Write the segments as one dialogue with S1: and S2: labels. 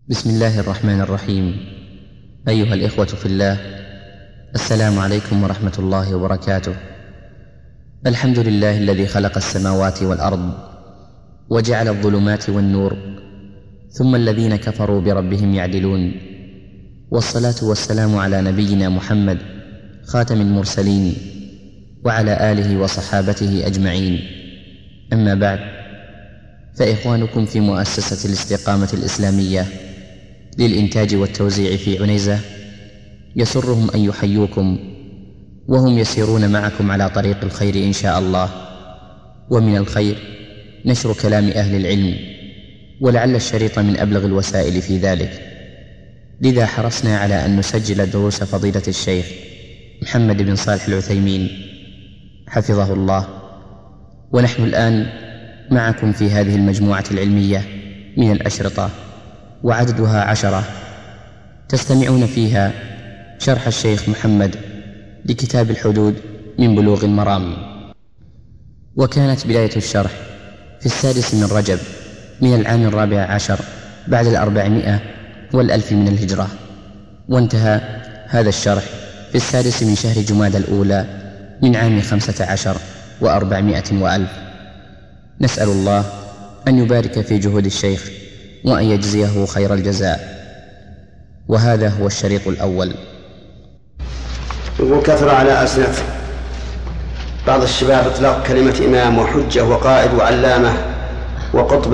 S1: بسم الله الرحمن الرحيم. أيها الإخوة في الله، السلام عليكم ورحمة الله وبركاته. الحمد لله الذي خلق السماوات والأرض وجعل الظلمات والنور، ثم الذين كفروا بربهم يعدلون، والصلاة والسلام على نبينا محمد خاتم المرسلين وعلى آله وصحابته أجمعين. أما بعد، فإخوانكم في مؤسسة الاستقامة الإسلامية للإنتاج والتوزيع في عنيزة يسرهم أن يحيوكم، وهم يسيرون معكم على طريق الخير إن شاء الله. ومن الخير نشر كلام أهل العلم، ولعل الشريط من أبلغ الوسائل في ذلك، لذا حرصنا على أن نسجل دروس فضيلة الشيخ محمد بن صالح العثيمين حفظه الله. ونحن الآن معكم في هذه المجموعة العلمية من الأشرطة، وعددها 10، تستمعون فيها شرح الشيخ محمد لكتاب الحدود من بلوغ المرام. وكانت بداية الشرح في 6 من رجب من العام 14 بعد 400 والألف من الهجرة، وانتهى هذا الشرح في 6 من شهر جمادى الأولى من عام 15 و400 وألف. نسأل الله أن يبارك في جهود الشيخ وأن يجزيه خير الجزاء. وهذا هو الشريط الأول.
S2: يقول: كثر على ألسنة بعض الشباب إطلاق كلمة إمام وحجة وقائد وعلامة وقطب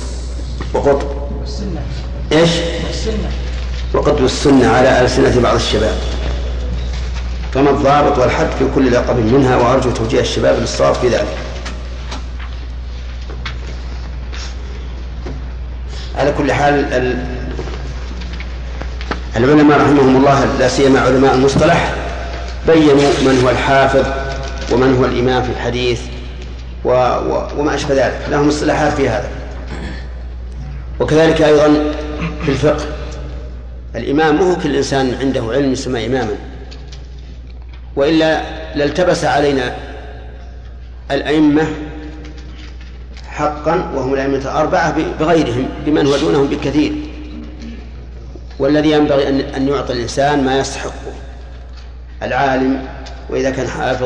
S2: السنة. إيش؟ وقطب السنة على ألسنة بعض الشباب، فما الضابط والحد في كل لقب منها؟ وأرجو توجيه الشباب للصواب في ذلك. على كل حال، العلماء رحمهم الله، لا سيما علماء المصطلح، بيّنوا من هو الحافظ ومن هو الإمام في الحديث وما أشبه ذلك، لهم اصطلاحات في هذا. وكذلك أيضا في الفقه، الإمام مو كل إنسان عنده علم يسمى إماما، وإلا لالتبس علينا الأئمة حقا، وهم الأئمة الأربعة، بغيرهم بمن هو دونهم بالكثير. والذي ينبغي أن يعطي الإنسان ما يستحقه. العالم وإذا كان حافظ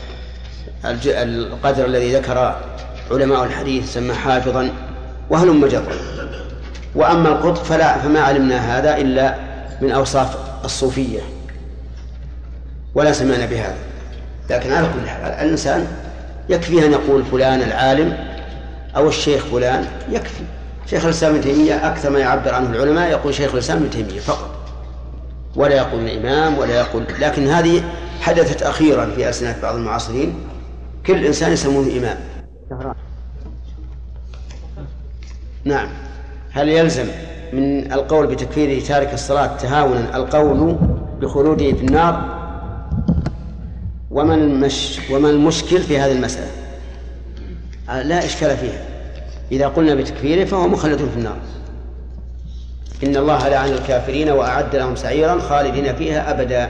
S2: القدر الذي ذكر علماء الحديث سمى حافظا وهلم جرا. وأما القطب فما علمنا هذا إلا من أوصاف الصوفية ولا سمعنا بهذا. لكن على كل حال، الإنسان يكفي أن يقول فلان العالم أو الشيخ فلان، يكفي. شيخ الإسلام ابن تيمية أكثر ما يعبر عنه العلماء يقول شيخ الإسلام ابن تيمية فقط، ولا يقول الإمام ولا يقول. لكن هذه حدثت أخيرا في ألسنة بعض المعاصرين، كل إنسان يسمونه إمام. نعم. هل يلزم من القول بتكفير تارك الصلاة تهاونا القول بخلوده في النار؟ وما المشكل في هذه المسألة؟ لا إشكال فيها. إذا قلنا بتكفيره فهو مخلد في النار. إن الله لعن الكافرين وأعد لهم سعيرا خالدين فيها أبدا.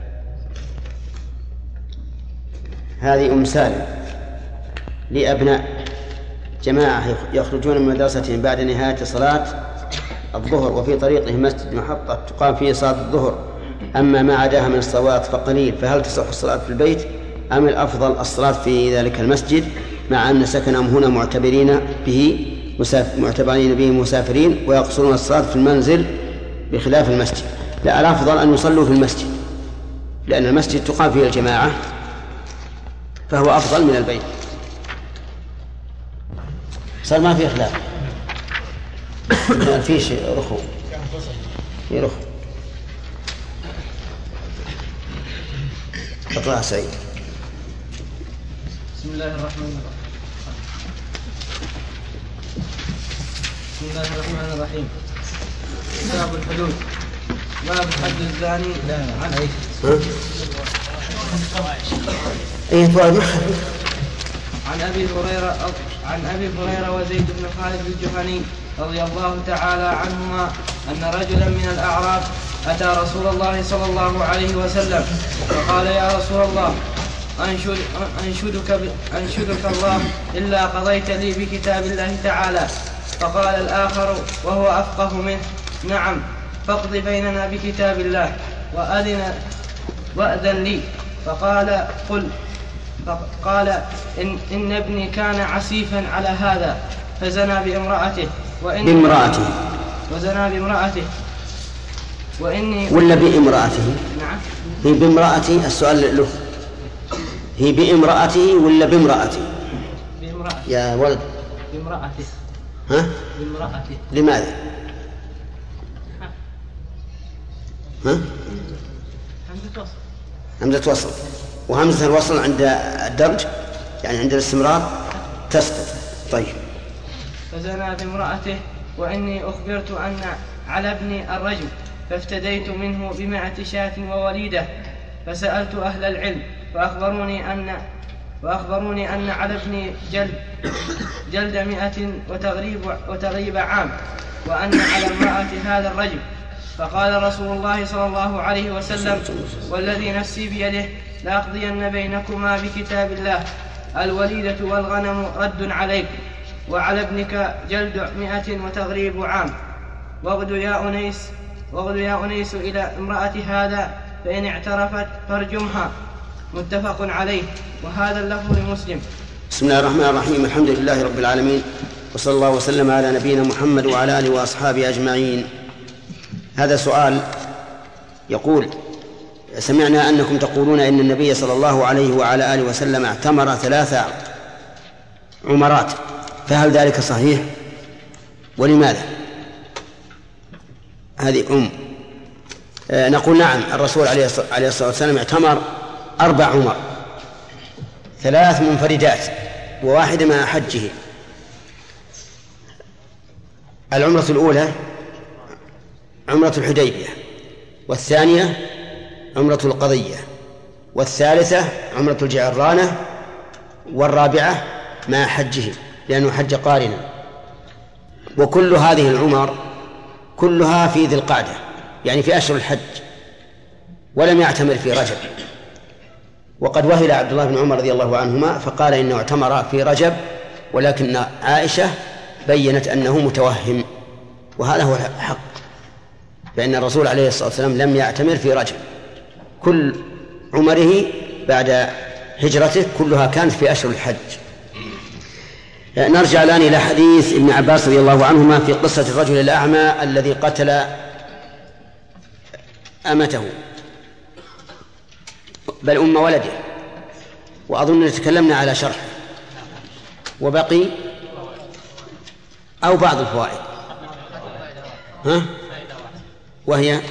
S2: هذه أم سالم لأبناء جماعة يخرجون من مدرستهم بعد نهاية صلاة الظهر، وفي طريقهم مسجد محطة تقام فيه صلاة الظهر، أما ما عداها من الصلوات فقليل، فهل تصح الصلاة في البيت أم الأفضل الصلاة في ذلك المسجد، مع أن سكنهم هنا معتبرين به مسافرين ويقصرون الصلاة في المنزل بخلاف المسجد؟ لا، الأفضل أن يصلوا في المسجد، لأن المسجد تقام فيه الجماعة فهو أفضل من البيت. صار ما في خلاف، في شيء رخو يرخو. اقرأ سعيد.
S3: بسم الله الرحمن الرحيم. باب الحدود. باب حد الزاني عن عن أبي هريرة وزيد بن خالد الجهني رضي الله تعالى عنهما أن رجلا من الأعراب أتى رسول الله صلى الله عليه وسلم فقال: يا رسول الله، أنشدك الله إلا قضيت لي بكتاب الله تعالى. فقال الآخر وهو أفقه منه: نعم، فاقض بيننا بكتاب الله وأذن لي. فقال إن ابني كان عسيفا على هذا فزنى بامرأته وإني
S2: ولا بامرأته؟
S3: نعم،
S2: هي بامرأته. السؤال له، هي بامرأته ولا بامرأته؟
S3: بامرأته
S2: يا ولد.
S3: بامرأته.
S2: ها؟
S3: بامرأته.
S2: لماذا؟ ها؟ همزة وصل. وهمزة الوصل عند الدرج يعني عند الاستمرار تسقط. طيب.
S3: فزنى بامرأته وإني أخبرت أن على ابني الرجم فافتديت منه ب100 شاة ووليدة. فسألت أهل العلم فأخبروني أن على ابني جلد 100 وتغريب عام، وأن على امرأة هذا الرجم. فقال رسول الله صلى الله عليه وسلم: والذي نفسي بيده لأقضين بينكما بكتاب الله، الوليدة والغنم رد عليك، وعلى ابنك جلد 100 وتغريب عام. واغد يا أنيس إلى امرأة هذا فإن اعترفت فارجمها. متفق عليه، وهذا اللفظ لمسلم.
S2: بسم الله الرحمن الرحيم. الحمد لله رب العالمين، وصلى الله وسلم على نبينا محمد وعلى آله وأصحابه أجمعين. هذا سؤال يقول: سمعنا أنكم تقولون إن النبي صلى الله عليه وعلى آله وسلم اعتمر 3 عمرات، فهل ذلك صحيح؟ ولماذا؟ هذه نقول نعم، الرسول عليه الصلاة والسلام اعتمر 4 عمر، 3 منفردات و1 مع حجه. العمرة الأولى عمرة الحديبية، والثانية عمرة القضية، والثالثة عمرة الجعرانة، والرابعة مع حجه لأنه حج قارنا. وكل هذه العمر كلها في ذي القعدة، يعني في أشهر الحج، ولم يعتمر في رجب. وقد وهل عبد الله بن عمر رضي الله عنهما فقال إنه اعتمر في رجب، ولكن عائشة بيّنت أنه متوهم، وهذا هو الحق، فإن الرسول عليه الصلاة والسلام لم يعتمر في رجب. كل عمره بعد هجرته كلها كانت في أشهر الحج. نرجع الآن إلى حديث ابن عباس رضي الله عنهما في قصة الرجل الأعمى الذي قتل أمته، بل أم ولده، وأظن تكلمنا على شرح، وبقي أو بعض الفوائد، وهي
S4: أن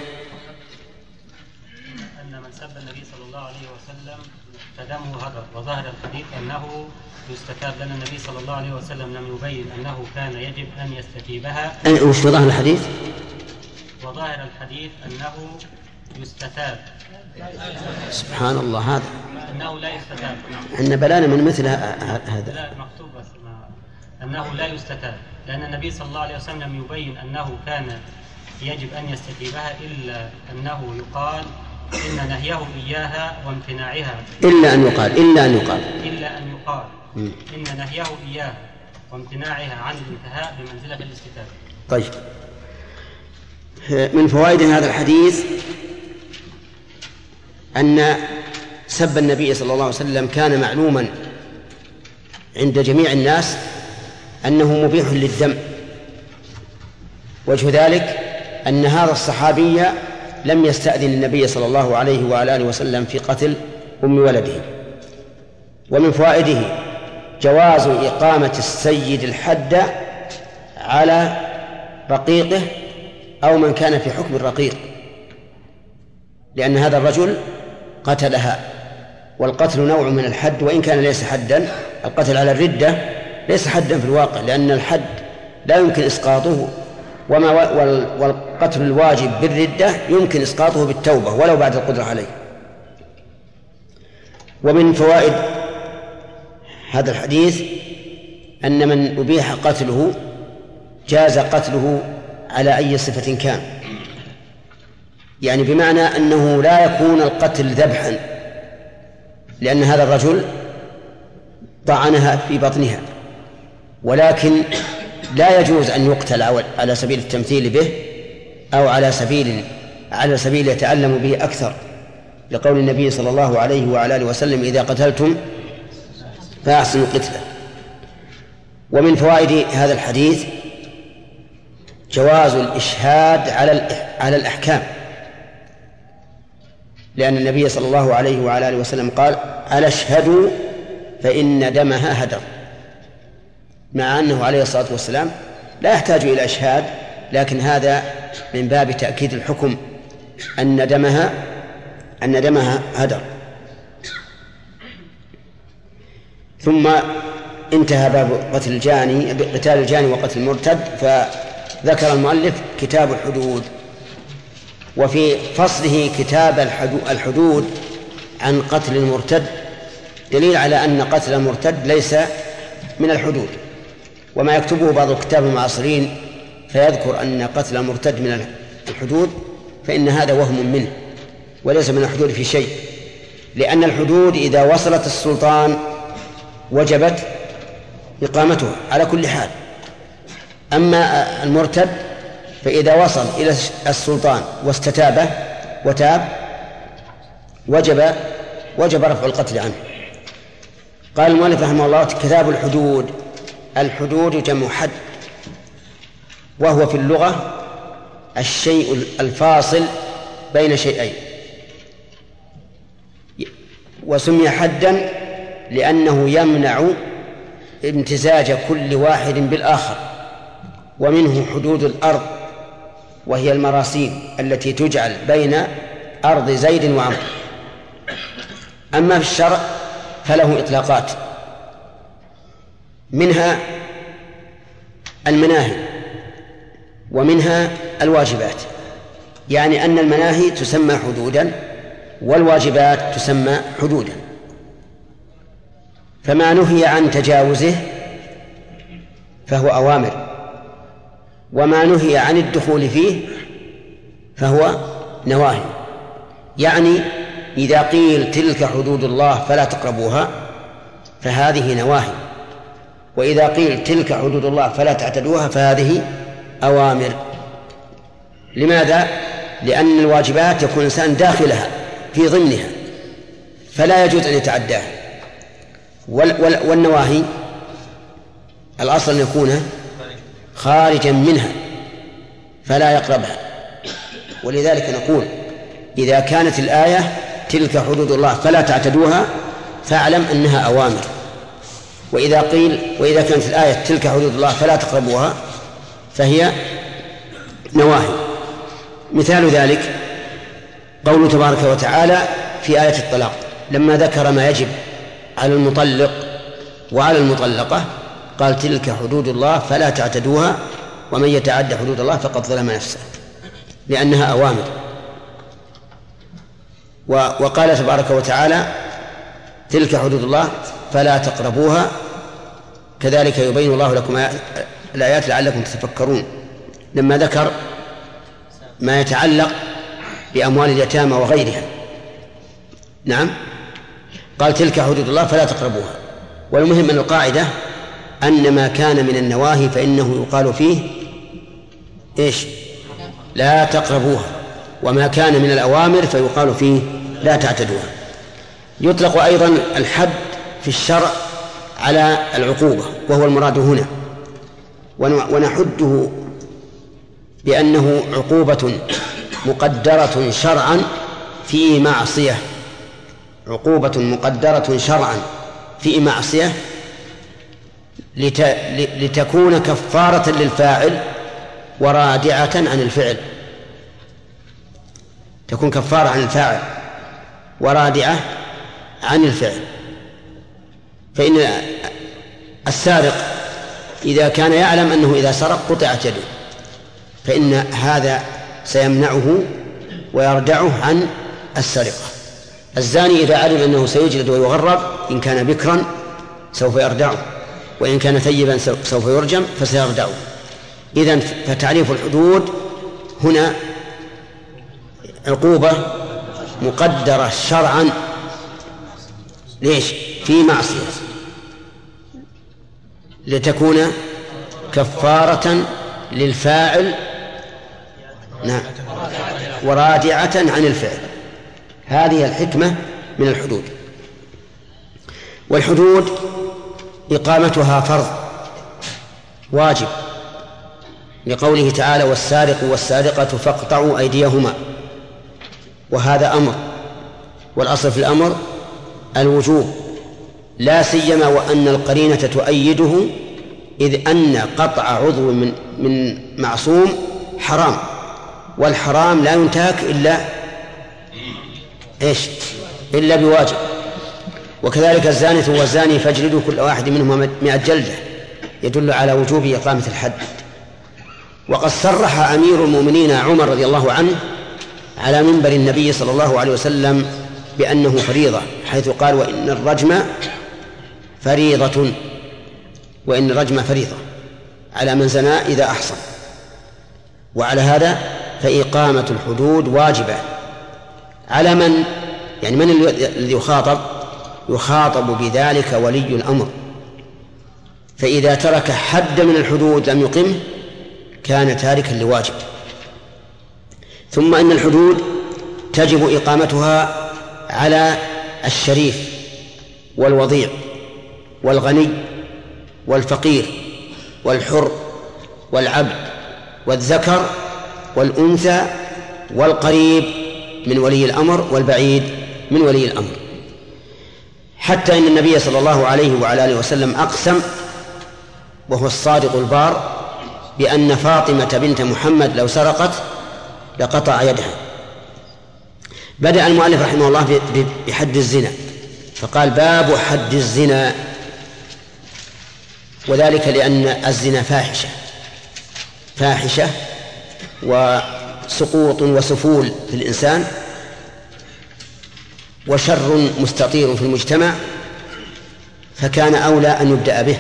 S4: من سب النبي صلى الله عليه وسلم فدمه هدر. وظاهر الحديث أنه يستتاب، لأن النبي صلى الله عليه وسلم لم يبين أنه كان يجب أن يستتيبها.
S2: وش ظاهر الحديث؟
S4: وظاهر الحديث أنه يستتاب.
S2: سبحان الله، هذا
S4: أنه لا يستتاب.
S2: إن بلانا من مثل هذا.
S4: لا، مكتوب بس أنه لا يستتاب، لأن النبي صلى الله عليه وسلم لم يبين أنه كان يجب أن يستتيبها، إلا أنه يقال إن نهيه إياها وامتناعها، إلا أن يقال إن نهيه إياها وامتناعها عن الانتهاء بمنزلة الاستتابة.
S2: طيب، من فوائد هذا الحديث أن سب النبي صلى الله عليه وسلم كان معلوما عند جميع الناس أنه مبيح للدم. وجه ذلك أن هذا الصحابي لم يستأذن النبي صلى الله عليه وعلى آله وسلم في قتل أم ولده. ومن فوائده جواز إقامة السيد الحد على رقيقه أو من كان في حكم الرقيق، لأن هذا الرجل قتلها، والقتل نوع من الحد وإن كان ليس حدا. القتل على الردة ليس حدا في الواقع، لأن الحد لا يمكن إسقاطه، والقتل الواجب بالردة يمكن إسقاطه بالتوبة ولو بعد القدرة عليه. ومن فوائد هذا الحديث أن من أبيح قتله جاز قتله على أي صفة كان، يعني بمعنى أنه لا يكون القتل ذبحا، لأن هذا الرجل طعنها في بطنها، ولكن لا يجوز أن يقتل على سبيل التمثيل به أو على سبيل يتألم به أكثر، لقول النبي صلى الله عليه وعلى آله وسلم: إذا قتلتم فأحسنوا القتلة. ومن فوائد هذا الحديث جواز الإشهاد على الأحكام، لأن النبي صلى الله عليه وعلى آله وسلم قال: ألا اشهدوا فإن دمها هدر، مع أنه عليه الصلاة والسلام لا يحتاج إلى إشهاد، لكن هذا من باب تأكيد الحكم أن دمها هدر. ثم انتهى باب قتال الجاني وقتل المرتد، فذكر المؤلف كتاب الحدود، وفي فصله كتاب الحدود عن قتل المرتد دليل على أن قتل المرتد ليس من الحدود. وما يكتبه بعض الكتاب المعاصرين فيذكر أن قتل المرتد من الحدود، فإن هذا وهم منه وليس من الحدود في شيء، لأن الحدود إذا وصلت السلطان وجبت إقامتها على كل حال. أما المرتد فإذا وصل إلى السلطان واستتابه وتاب وجب رفع القتل عنه. قال المؤلف رحمه الله: كتاب الحدود. الحدود جمع حد، وهو في اللغة الشيء الفاصل بين شيئين، وسمي حدا لأنه يمنع امتزاج كل واحد بالآخر. ومنه حدود الأرض، وهي المراسيم التي تجعل بين أرض زيد وعمرو. أما في الشرع فله إطلاقات، منها المناهي ومنها الواجبات، يعني أن المناهي تسمى حدودا والواجبات تسمى حدودا. فما نهي عن تجاوزه فهو أوامر، وما نهي عن الدخول فيه فهو نواهي. يعني إذا قيل تلك حدود الله فلا تقربوها فهذه نواهي، وإذا قيل تلك حدود الله فلا تعتدوها فهذه أوامر. لماذا؟ لأن الواجبات يكون الإنسان داخلها في ضمنها فلا يجوز أن يتعداها، والنواهي الأصل أن يكون خارجا منها فلا يقربها. ولذلك نقول: إذا كانت الآية تلك حدود الله فلا تعتدوها فاعلم أنها أوامر، وإذا كانت الآية تلك حدود الله فلا تقربوها فهي نواهي. مثال ذلك قوله تبارك وتعالى في آية الطلاق لما ذكر ما يجب على المطلق وعلى المطلقة قال: تلك حدود الله فلا تعتدوها ومن يتعد حدود الله فقد ظلم نفسه، لأنها أوامر. وقال تبارك وتعالى: تلك حدود الله فلا تقربوها، كذلك يبين الله لكم الآيات لعلكم تتفكرون، لما ذكر ما يتعلق بأموال اليتامى وغيرها. نعم، قال: تلك حدود الله فلا تقربوها. والمهم من القاعدة أن ما كان من النواهي فإنه يقال فيه إيش؟ لا تقربوها، وما كان من الأوامر فيقال فيه لا تعتدوها. يطلق أيضا الحد في الشرع على العقوبة، وهو المراد هنا، ونحده بأنه عقوبة مقدرة شرعا في معصية، عقوبة مقدرة شرعا في معصية لتكون كفارة للفاعل ورادعة عن الفعل، تكون كفارة عن الفاعل ورادعة عن الفعل. فإن السارق إذا كان يعلم أنه إذا سرق قطعت يده فإن هذا سيمنعه ويردعه عن السرقة. الزاني إذا علم أنه سيجلد ويغرب إن كان بكرا سوف يردعه، وإن كان ثيبا سوف يرجم فسيردعه. إذن فتعريف الحدود هنا عقوبة مقدرة شرعا، ليش؟ في معصية، لتكون كفارة للفاعل نعم ورادعة عن الفعل. هذه الحكمة من الحدود. والحدود إقامتها فرض واجب، لقوله تعالى والسارق والسارقة فاقطعوا أيديهما، وهذا أمر، والأصل في الأمر الوجوب، لا سيما وأن القرينة تؤيده، إذ أن قطع عضو من معصوم حرام، والحرام لا ينتهك إلا بواجب. وكذلك الزانية والزاني فاجلدوا كل واحد منهما 100 جلدة، يدل على وجوب إقامة الحد. وقد صرح أمير المؤمنين عمر رضي الله عنه على منبر النبي صلى الله عليه وسلم بأنه فريضة، حيث قال وإن الرجم فريضة على من زنى إذا أحصن. وعلى هذا فإقامة الحدود واجبة على من الذي يخاطب بذلك ولي الأمر، فإذا ترك حد من الحدود لم يقمه كان تاركا لواجب. ثم إن الحدود تجب إقامتها على الشريف والوضيع والغني والفقير والحر والعبد والذكر والأنثى والقريب من ولي الأمر والبعيد من ولي الأمر، حتى إن النبي صلى الله عليه وعلى آله وسلم أقسم وهو الصادق البار بأن فاطمة بنت محمد لو سرقت لقطع يدها. بدأ المؤلف رحمه الله بحد الزنا، فقال باب حد الزنا، وذلك لأن الزنا فاحشة وسقوط وسفول في الإنسان وشر مستطير في المجتمع، فكان أولى أن يبدأ به.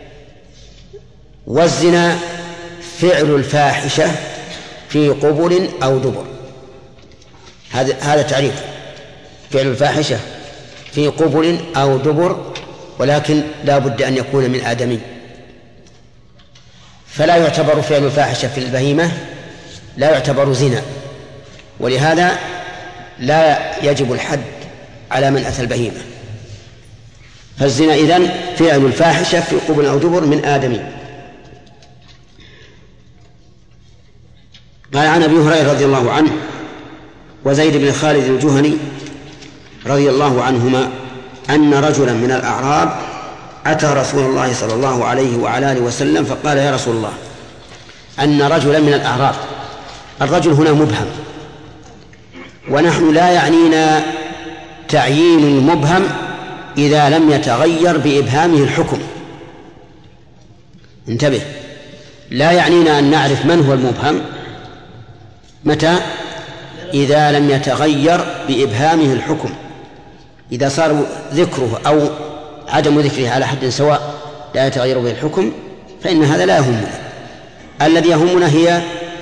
S2: والزنا فعل الفاحشة في قبل أو دبر، هذا تعريف فعل الفاحشة في قبل أو دبر، ولكن لا بد أن يكون من آدمي، فلا يعتبر فعل الفاحشة في البهيمة لا يعتبر زنا، ولهذا لا يجب الحد على من أتى البهيمة. فالزنا إذن فعل الفاحشة في قبل أو دبر من آدمي. قال عن أبي هريرة رضي الله عنه وزيد بن خالد الجهني رضي الله عنهما أن رجلا من الأعراب أتى رسول الله صلى الله عليه وعلى آله وسلم فقال يا رسول الله، أن رجلا من الأعراب، الرجل هنا مبهم، ونحن لا يعنينا تعيين المبهم إذا لم يتغير بإبهامه الحكم. انتبه، لا يعنينا أن نعرف من هو المبهم متى؟ إذا لم يتغير بإبهامه الحكم. إذا صار ذكره أو عدم ذكره على حد سواء لا يتغير به الحكم فإن هذا لا يهمنا. الذي يهمنا هي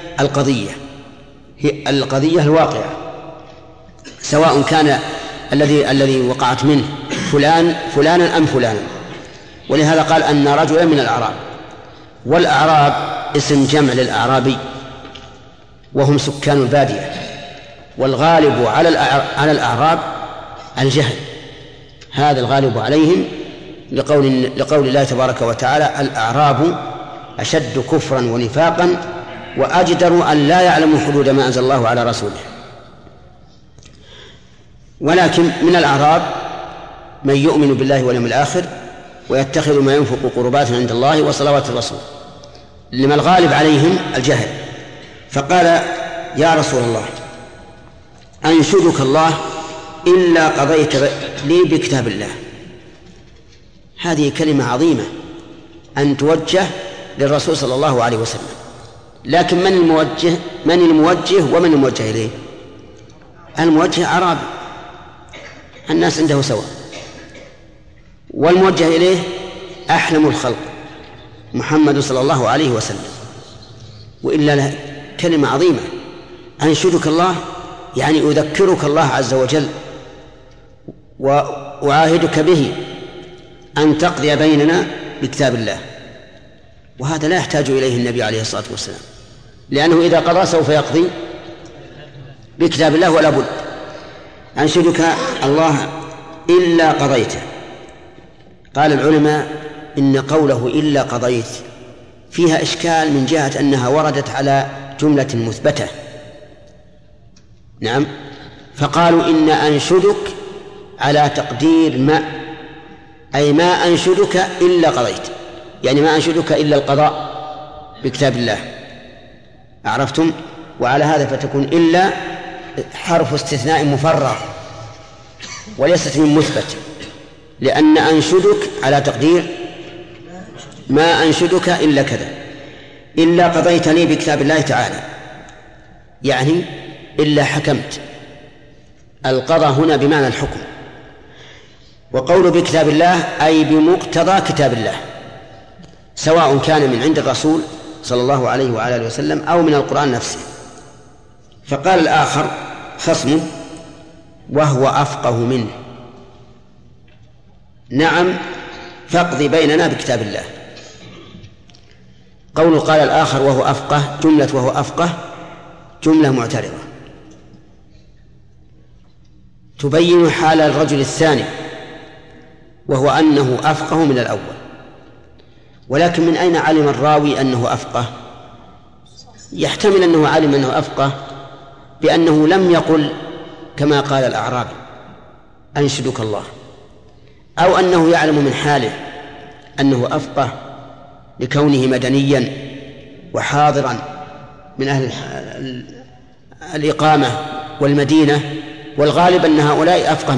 S2: القضية الواقعة، سواء كان الذي وقعت منه فلانا أم فلانا. ولهذا قال أن رجلا من الأعراب، والأعراب اسم جمع للأعرابي وهم سكان البادية، والغالب على الأعراب الجهل، هذا الغالب عليهم لقول الله تبارك وتعالى الأعراب أشد كفرا ونفاقا وأجدر أن لا يعلموا حدود ما أنزل الله على رسوله. ولكن من الأعراب من يؤمن بالله واليوم الآخر ويتخذ ما ينفق قربات عند الله وصلوات الرسول، لما الغالب عليهم الجهل. فقال يا رسول الله أنشدك الله إلا قضيت لي بكتاب الله. هذه كلمة عظيمة أن توجه للرسول صلى الله عليه وسلم، لكن من الموجه ومن الموجه إليه؟ الموجه أعرابي، الناس عنده سواء، والموجه إليه أحلم الخلق محمد صلى الله عليه وسلم. وإلا كلمة عظيمة، أنشدك الله يعني أذكرك الله عز وجل وأعاهدك به أن تقضي بيننا بكتاب الله، وهذا لا يحتاج إليه النبي عليه الصلاة والسلام، لأنه إذا قضى سوف يقضي بكتاب الله ولا بد. أنشدك الله إلا قضيته. قال العلماء إن قوله إلا قضيت فيها إشكال من جهة أنها وردت على جملة مثبتة. نعم، فقالوا إن أنشدك على تقدير ما، أي ما أنشدك إلا قضيت، يعني ما أنشدك إلا القضاء بكتاب الله. عرفتم؟ وعلى هذا فتكون إلا حرف استثناء مفرغ وليست من مثبت، لأن أنشدك على تقدير ما أنشدك إلا كذا، إلا قضيت لي بكتاب الله تعالى، يعني إلا حكمت. القضاء هنا بمعنى الحكم، وقول بكتاب الله أي بمقتضى كتاب الله، سواء كان من عند الرسول صلى الله عليه وعلى آله وسلم أو من القرآن نفسه. فقال الآخر خصمه وهو أفقه منه: نعم فاقض بيننا بكتاب الله. قول قال الآخر وهو أفقه، جملة وهو أفقه جملة معترضة تبين حال الرجل الثاني، وهو أنه أفقه من الأول. ولكن من أين علم الراوي أنه أفقه؟ يحتمل أنه علم أنه أفقه بأنه لم يقل كما قال الأعرابي أنشدك الله، أو أنه يعلم من حاله أنه أفقه لكونه مدنيا وحاضرا من أهل الإقامة والمدينة، والغالب أن هؤلاء أفقه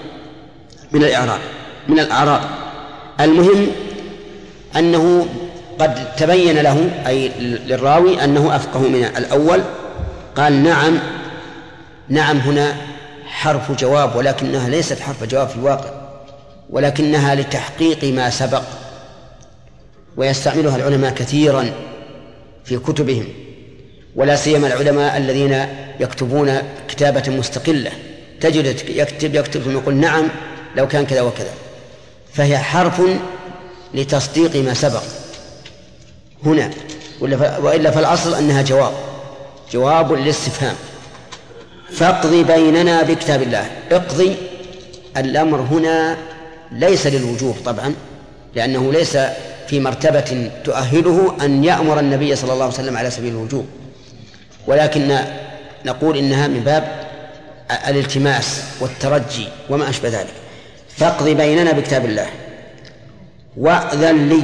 S2: من الأعراب. المهم أنه قد تبين له أي للراوي أنه أفقه من الأول. قال نعم هنا حرف جواب، ولكنها ليست حرف جواب في الواقع، ولكنها لتحقيق ما سبق، ويستعملها العلماء كثيرا في كتبهم، ولا سيما العلماء الذين يكتبون كتابة مستقلة، تجد يكتب ثم يقول نعم لو كان كذا وكذا، فهي حرف لتصديق ما سبق هنا، وإلا فالأصل أنها جواب للاستفهام. فاقضي بيننا بكتاب الله. اقضي، الأمر هنا ليس للوجوب طبعا، لأنه ليس في مرتبة تؤهله أن يأمر النبي صلى الله عليه وسلم على سبيل الوجوب، ولكن نقول إنها من باب الالتماس والترجي وما أشبه ذلك. فاقضي بيننا بكتاب الله وأذن لي،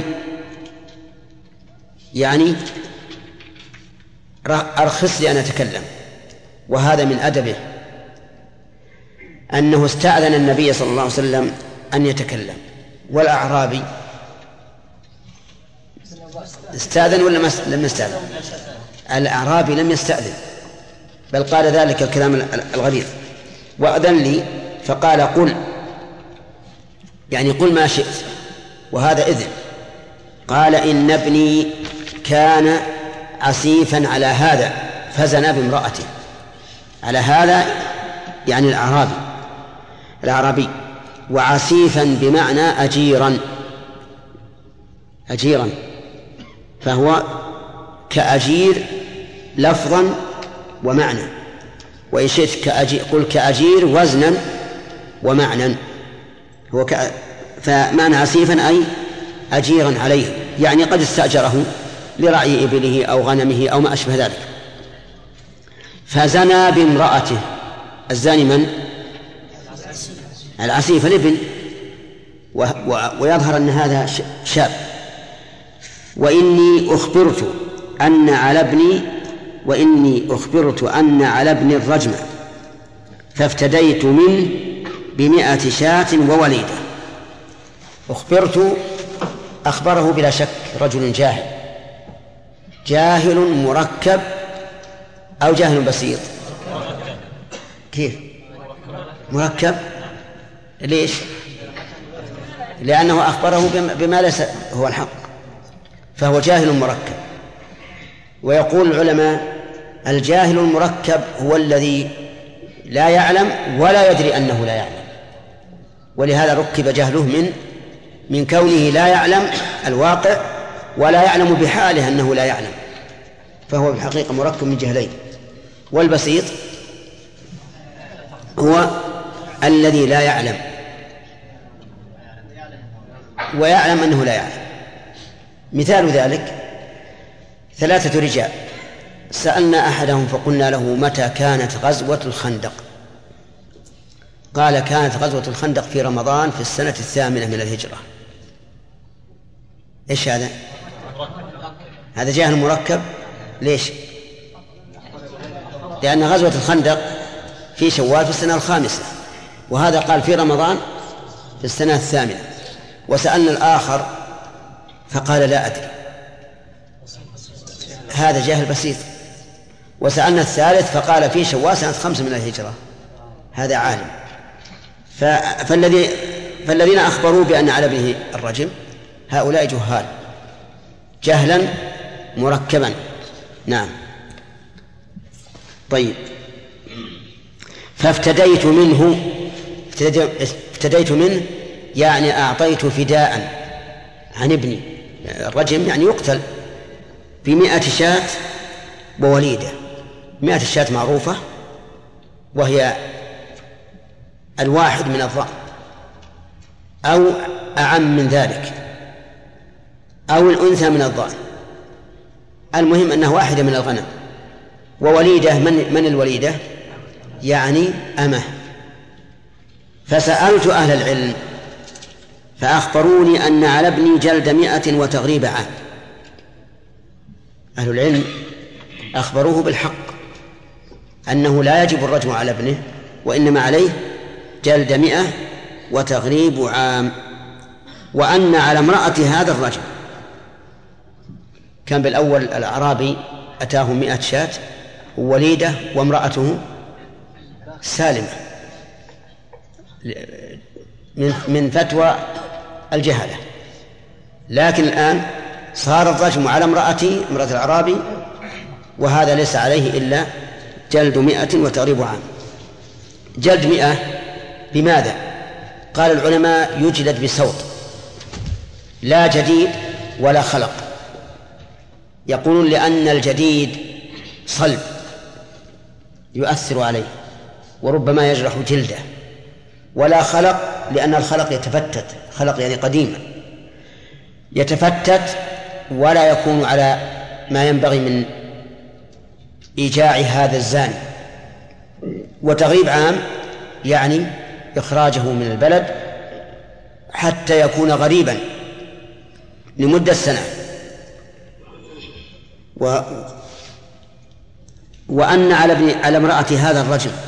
S2: يعني أرخص لي أن أتكلم. وهذا من أدبه أنه استأذن النبي صلى الله عليه وسلم أن يتكلم، والأعرابي استأذن ولا لم يستأذن؟ الأعرابي لم يستأذن، بل قال ذلك الكلام الغليظ: وأذن لي، فقال قل، يعني قل ما شئت، وهذا إذن. قال إن ابني كان عسيفا على هذا فزنى بامرأته. على هذا يعني الأعرابي، وعسيفا بمعنى أجيرا، فهو كأجير لفظا ومعنى، وإن شئت قل كأجير وزنا ومعنى. هو فمعنى عسيفا أي أجيرا عليه، يعني قد استأجره لرعي إبله أو غنمه أو ما أشبه ذلك. فزنى بامرأته. الزاني من؟ العسيف الابن، ويظهر أن هذا شاب. وإني أخبرت أن على ابني الرجم فافتديت منه ب100 شاة ووليدة. أخبره بلا شك رجل جاهل مركب أو جاهل بسيط؟ كيف مركب؟ ليش؟ لأنه أخبره بما ليس هو الحق، فهو جاهل مركب. ويقول العلماء الجاهل المركب هو الذي لا يعلم ولا يدري أنه لا يعلم، ولهذا ركب جهله من كونه لا يعلم الواقع ولا يعلم بحاله أنه لا يعلم، فهو بالحقيقة مركب من جهلين. والبسيط هو الذي لا يعلم ويعلم أنه لا يعلم. مثال ذلك 3 رجال سألنا أحدهم فقلنا له متى كانت غزوة الخندق؟ قال كانت غزوة الخندق في رمضان في السنة 8 من الهجرة. إيش هذا؟ هذا جاهل مركب. ليش؟ لأن غزوة الخندق في شوال في السنة 5، وهذا قال في رمضان في السنة 8. وسألنا الآخر فقال لا أدري، هذا جاهل بسيط. وسألنا الثالث فقال في شوال سنة 5 من الهجرة، هذا عالم. فالذين أخبروا بأن على ابنه الرجم هؤلاء جهال جهلا مركبا. نعم. طيب، فافتديت منه يعني أعطيت فداء عن ابني. الرجم يعني يقتل ب100 شاة ووليدة. 100 شاة معروفة وهي الواحد من الضأن أو أعم من ذلك، أو الأنثى من الضأن، المهم أنه واحدة من الغنم. ووليدة من الوليدة؟ يعني أمه. فسألت أهل العلم فأخبروني أن على ابني جلد 100 وتغريب عام. أهل العلم أخبروه بالحق أنه لا يجب الرجم على ابنه، وإنما عليه جلد 100 وتغريب عام، وأن على امرأة هذا الرجل كان بالأول الأعرابي أتاه 100 شاة ووليدة وامرأته سالمة من فتوى الجهلة، لكن الآن صار الرجم على امرأة الأعرابي، وهذا ليس عليه إلا جلد 100 وتغريب عام. جلد 100 بماذا؟ قال العلماء يجلد بصوت، لا جديد ولا خلق. يقولون لأن الجديد صلب يؤثر عليه وربما يجرح جلده، ولا خلق لأن الخلق يتفتت، خلق يعني قديما يتفتت ولا يكون على ما ينبغي من إيجاع هذا الزاني. وتغريب عام يعني إخراجه من البلد حتى يكون غريبا لمدة سنة. وأن على امرأة هذا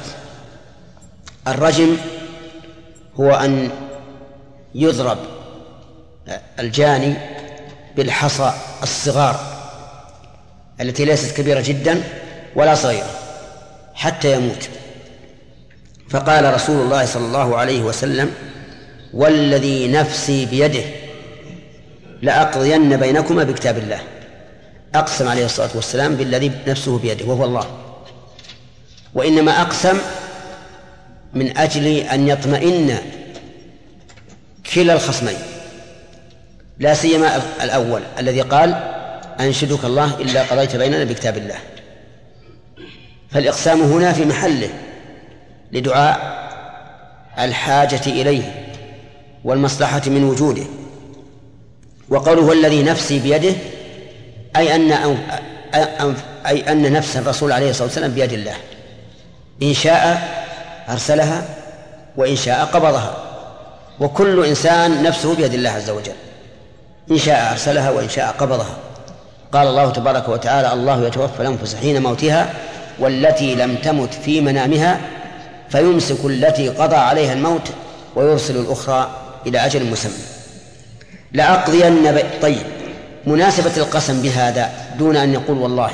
S2: الرجم هو أن يضرب الجاني بالحصى الصغار التي ليست كبيرة جدا ولا صغيرة حتى يموت. فقال رسول الله صلى الله عليه وسلم: والذي نفسي بيده لأقضين بينكما بكتاب الله. أقسم عليه الصلاة والسلام بالذي نفسه بيده وهو الله، وإنما أقسم من أجل أن يطمئن كلا الخصمين، لا سيما الأول الذي قال: أنشدك الله إلا قضيت بيننا بكتاب الله. فالإقسام هنا في محله لدعاء الحاجة إليه والمصلحة من وجوده. وقوله والذي نفسي بيده أي أن نفس الرسول عليه الصلاة والسلام بيد الله، إن شاء أرسلها وإن شاء قبضها، وكل إنسان نفسه بيد الله عز وجل، إن شاء أرسلها وإن شاء قبضها. قال الله تبارك وتعالى: الله يتوفى الأنفس حين موتها والتي لم تمت في منامها فيمسك التي قضى عليها الموت ويرسل الأخرى إلى أجل مسمى. لأقضين طيب، مناسبة القسم بهذا دون أن يقول والله،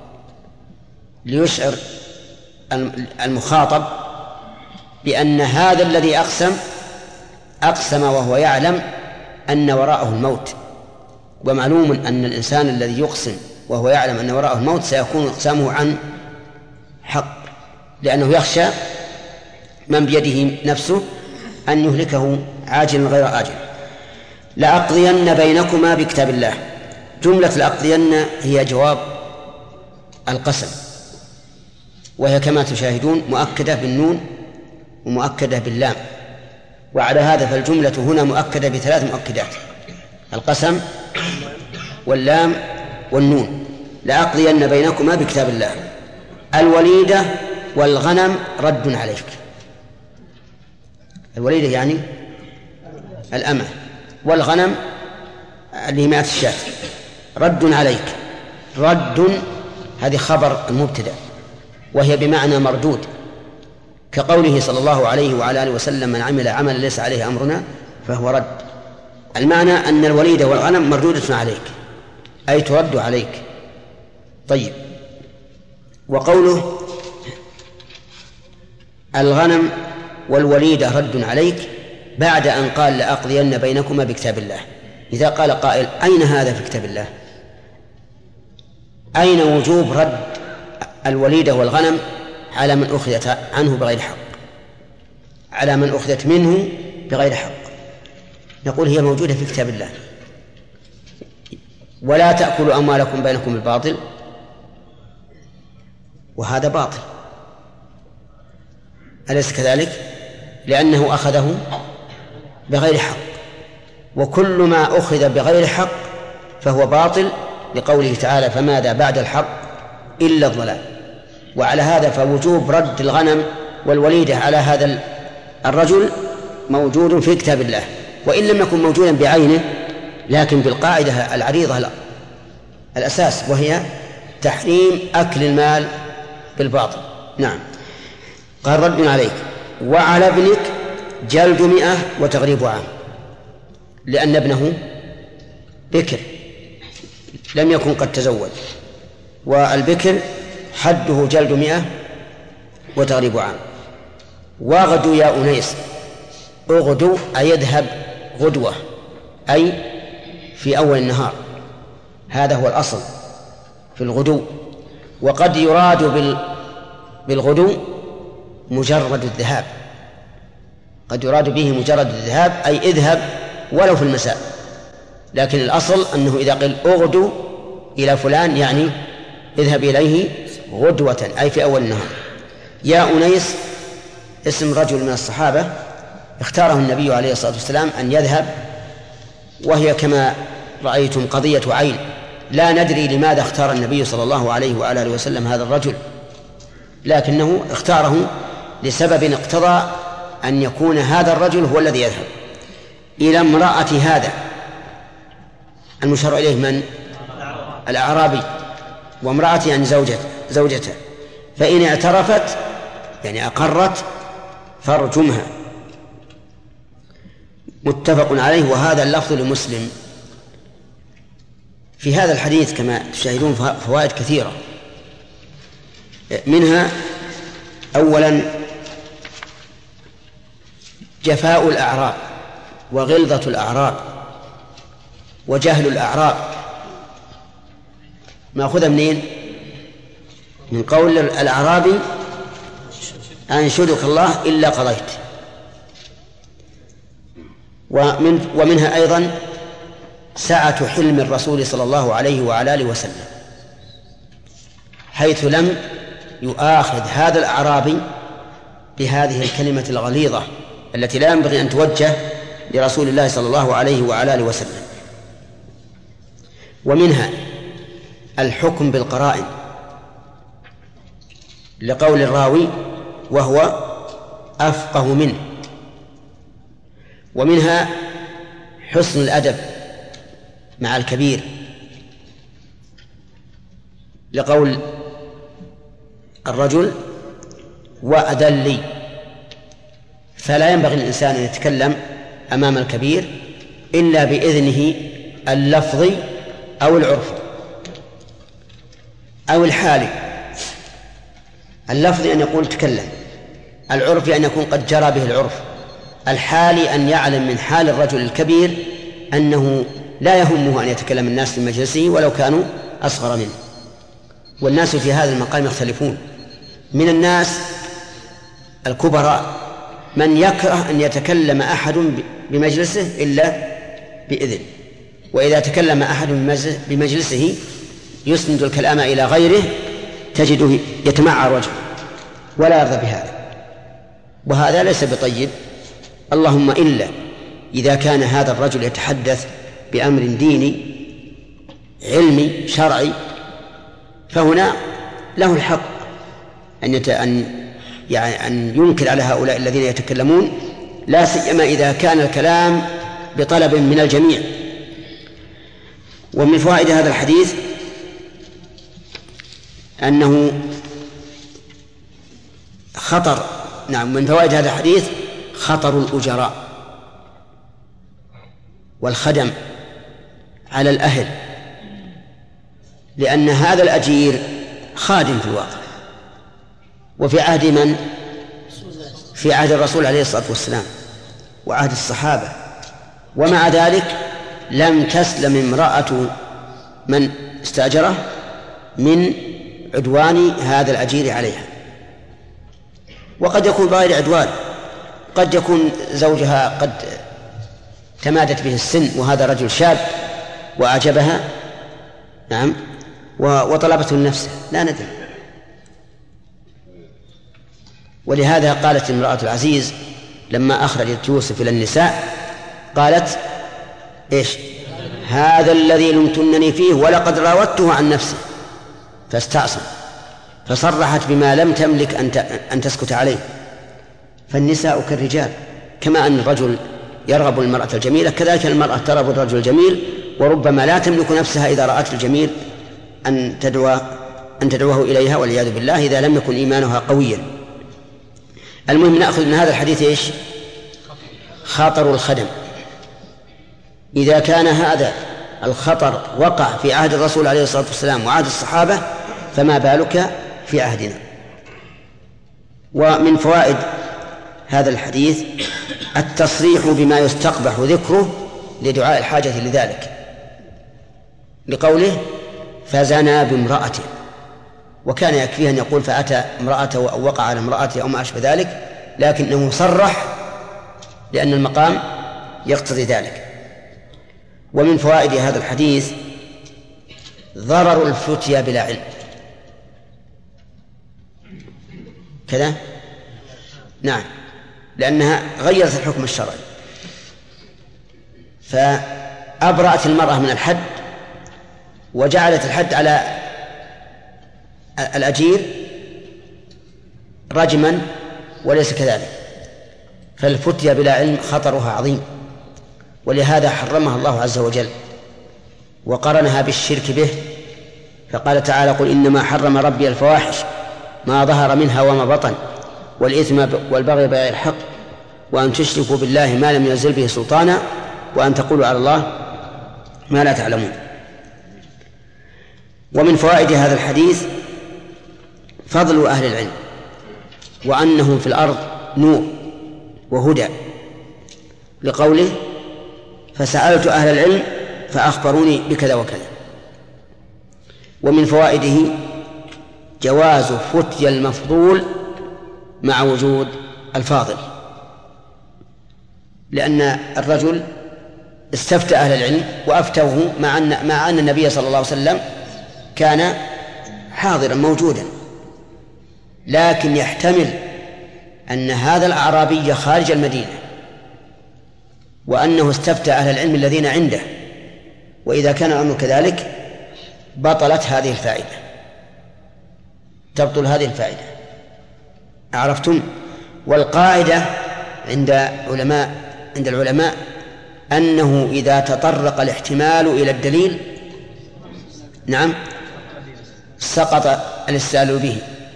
S2: ليشعر المخاطب بأن هذا الذي أقسم وهو يعلم أن وراءه الموت. ومعلوم أن الإنسان الذي يقسم وهو يعلم أن وراءه الموت سيكون إقسامه عن حق، لأنه يخشى من بيده نفسه أن يهلكه عاجلا غير آجل. لأقضين بينكما بكتاب الله. جملة لأقضين هي جواب القسم، وهي كما تشاهدون مؤكدة بالنون ومؤكدة باللام، وعلى هذا فالجملة هنا مؤكدة ب3 مؤكدات: القسم واللام والنون. لأقضين بينكما بكتاب الله. الوليدة والغنم رد عليك. الوليدة يعني الأمة، والغنم اللي 100 شاة. رد عليك، رد هذه خبر المبتدأ، وهي بمعنى مردود، كقوله صلى الله عليه وعلى آله وسلم: من عمل عملا ليس عليه أمرنا فهو رد. المعنى أن الوليدة والغنم مردودة عليك، أي ترد عليك. طيب، وقوله الغنم والوليدة رد عليك بعد أن قال: لأقضين بينكما بكتاب الله. إذا قال قائل: أين هذا في كتاب الله؟ أين وجوب رد الوليدة والغنم على من أخذت عنه بغير حق، على من أخذت منه بغير حق؟ نقول: هي موجودة في كتاب الله. ولا تأكلوا أموالكم بينكم بالباطل، وهذا باطل، أليس كذلك؟ لأنه أخذه بغير حق، وكل ما أخذ بغير حق فهو باطل، لقوله تعالى: فماذا بعد الحق إلا الضلال. وعلى هذا فوجوب رد الغنم والوليدة على هذا الرجل موجود في كتاب الله، وإن لم يكن موجودا بعينه، لكن بالقاعدة العريضة الأساس، وهي تحريم أكل المال بالباطل. نعم. قال: رد عليك. وعلى ابنك جلد 100 وتغريب عام، لأن ابنه بكر لم يكن قد تزوج، والبكر حده جلد 100 وتغريب عام. واغدو يا أنيس. اغدو أي يذهب غدوة، أي في أول النهار، هذا هو الأصل في الغدو. وقد يراد بالغدو مجرد الذهاب، قد يراد به مجرد الذهاب، أي اذهب ولو في المساء، لكن الأصل أنه إذا قيل اغدو إلى فلان يعني اذهب إليه غدوة، أي في أول النهار. يا أنيس اسم رجل من الصحابة اختاره النبي عليه الصلاة والسلام أن يذهب، وهي كما رأيتم قضية عين، لا ندري لماذا اختار النبي صلى الله عليه وآله وسلم هذا الرجل، لكنه اختاره لسبب اقتضى أن يكون هذا الرجل هو الذي يذهب إلى امرأة هذا المشار إليه من؟ الأعرابي، وامرأة يعني زوجته، فإن اعترفت يعني أقرت فارجمها. متفق عليه. وهذا اللفظ لمسلم. في هذا الحديث كما تشاهدون فوائد كثيرة، منها أولا جفاء الأعراب وغلظة الأعراب وجهل الأعراب، مأخوذة منين؟ من قول الأعرابي: أنشدك الله إلا قضيت. ومنها أيضا سعة حلم الرسول صلى الله عليه وعلى آله وسلم، حيث لم يؤاخذ هذا الأعرابي بهذه الكلمة الغليظة التي لا ينبغي أن توجه لرسول الله صلى الله عليه وعلى آله وسلم. ومنها الحكم بالقرائن، لقول الراوي: وهو أفقه منه. ومنها حسن الأدب مع الكبير، لقول الرجل: وأذن لي. فلا ينبغي للإنسان أن يتكلم أمام الكبير إلا بإذنه اللفظي أو العرفي أو الحالي. اللفظي أن يقول تكلم، العرفي أن يكون قد جرى به العرف، الحالي أن يعلم من حال الرجل الكبير أنه لا يهمه أن يتكلم الناس في مجلسه ولو كانوا أصغر منه. والناس في هذا المقام يختلفون، من الناس الكبراء من يكره أن يتكلم أحد بمجلسه إلا بإذن، وإذا تكلم أحد بمجلسه يسند الكلام إلى غيره تجده يتمعر وجهه ولا يرضى بهذا. وهذا ليس بطيب، اللهم إلا إذا كان هذا الرجل يتحدث بأمر ديني علمي شرعي، فهنا له الحق أن ينكر على هؤلاء الذين يتكلمون، لا سيما إذا كان الكلام بطلب من الجميع. ومن فوائد هذا الحديث أنه خطر، نعم، من فوائد هذا الحديث خطر الأجراء والخدم على الأهل، لأن هذا الأجير خادم في الواقع، وفي عهد من؟ في عهد الرسول عليه الصلاة والسلام وعهد الصحابة، ومع ذلك لم تسلم امرأة من استأجره من عدوان هذا الأجير عليها. وقد يكون بغير عدوان، قد يكون زوجها قد تمادت به السن وهذا رجل شاب وأعجبها، نعم، وطلبته لنفسه، لا ندري. ولهذا قالت امرأة العزيز لما أخرجت يوسف إلى النساء قالت إيش؟ هذا الذي لمتنني فيه ولقد راودته عن نفسه فاستعصم، فصرحت بما لم تملك أن تسكت عليه. فالنساء كالرجال، كما أن الرجل يرغب المرأة الجميلة كذلك المرأة ترغب الرجل الجميل، وربما لا تملك نفسها إذا رأت الجميل أن تدعوه إليها والعياذ بالله إذا لم يكن إيمانها قويا. المهم نأخذ من هذا الحديث إيش؟ خطر الخدم. إذا كان هذا الخطر وقع في عهد الرسول عليه الصلاة والسلام وعهد الصحابة، فما بالك في عهدنا. ومن فوائد هذا الحديث التصريح بما يستقبح ذكره لدعاء الحاجة لذلك، لقوله فزنى بامرأته، وكان يكفيه أن يقول فأتى امرأته أو وقع على امرأته أو ما أشبه ذلك، لكنه صرح لأن المقام يقتضي ذلك. ومن فوائد هذا الحديث ضرر الفتيا بلا علم. كذا؟ نعم، لأنها غيرت الحكم الشرعي، فأبرأت المرأة من الحد وجعلت الحد على الأجير رجما وليس كذلك. فالفتيا بلا علم خطرها عظيم، ولهذا حرمها الله عز وجل وقرنها بالشرك به، فقال تعالى قل إنما حرم ربي الفواحش ما ظهر منها وما بطن والإثم والبغي بغير الحق وأن تشركوا بالله ما لم ينزل به سلطانا وأن تقولوا على الله ما لا تعلمون. ومن فوائد هذا الحديث فضل أهل العلم، وأنهم في الأرض نور وهدى، لقوله فسألت أهل العلم فأخبروني بكذا وكذا. ومن فوائده جواز فتيا المفضول مع وجود الفاضل، لأن الرجل استفتى أهل العلم وأفتوه مع أن النبي صلى الله عليه وسلم كان حاضرا موجودا، لكن يحتمل أن هذا الأعرابي خارج المدينة وأنه استفتى أهل العلم الذين عنده، وإذا كان الأمر كذلك بطلت هذه الفائدة، تبطل هذه الفائدة. عرفتم؟ والقاعدة عند العلماء أنه إذا تطرق الاحتمال إلى الدليل نعم سقط الاستدلال به.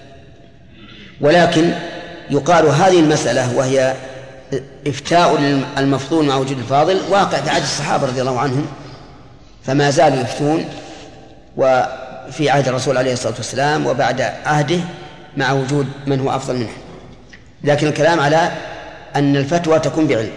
S2: ولكن يقال هذه المسألة وهي إفتاء المفضول مع وجود الفاضل واقع في عهد الصحابة رضي الله عنهم، فما زالوا يفتون وفي عهد الرسول عليه الصلاة والسلام وبعد عهده مع وجود من هو أفضل منه، لكن الكلام على أن الفتوى تكون بعلم.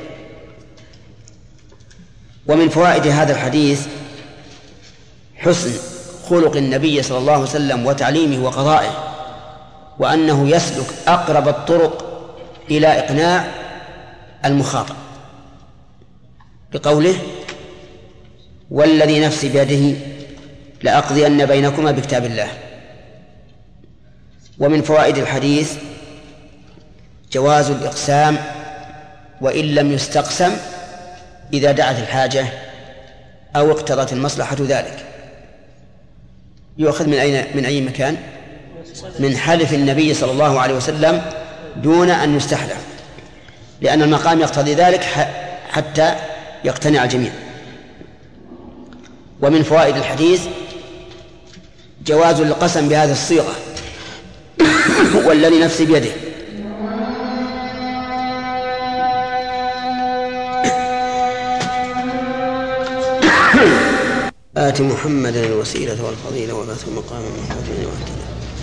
S2: ومن فوائد هذا الحديث حسن خلق النبي صلى الله عليه وسلم وتعليمه وقضائه، وأنه يسلك أقرب الطرق إلى إقناع المخاطب، بقوله والذي نفسي بيده لأقضين بينكما بكتاب الله. ومن فوائد الحديث جواز الإقسام وإن لم يستقسم إذا دعت الحاجة أو اقتضت المصلحة ذلك. يؤخذ من أي مكان؟ من حلف النبي صلى الله عليه وسلم دون أن يستحلف، لأن المقام يقتضي ذلك حتى يقتنع الجميع. ومن فوائد الحديث جواز القسم بهذه الصيغة والذي نفسي بيده. آت محمدا الوسيلة والفضيلة وبعثه مقاما محمودا وأهدنا.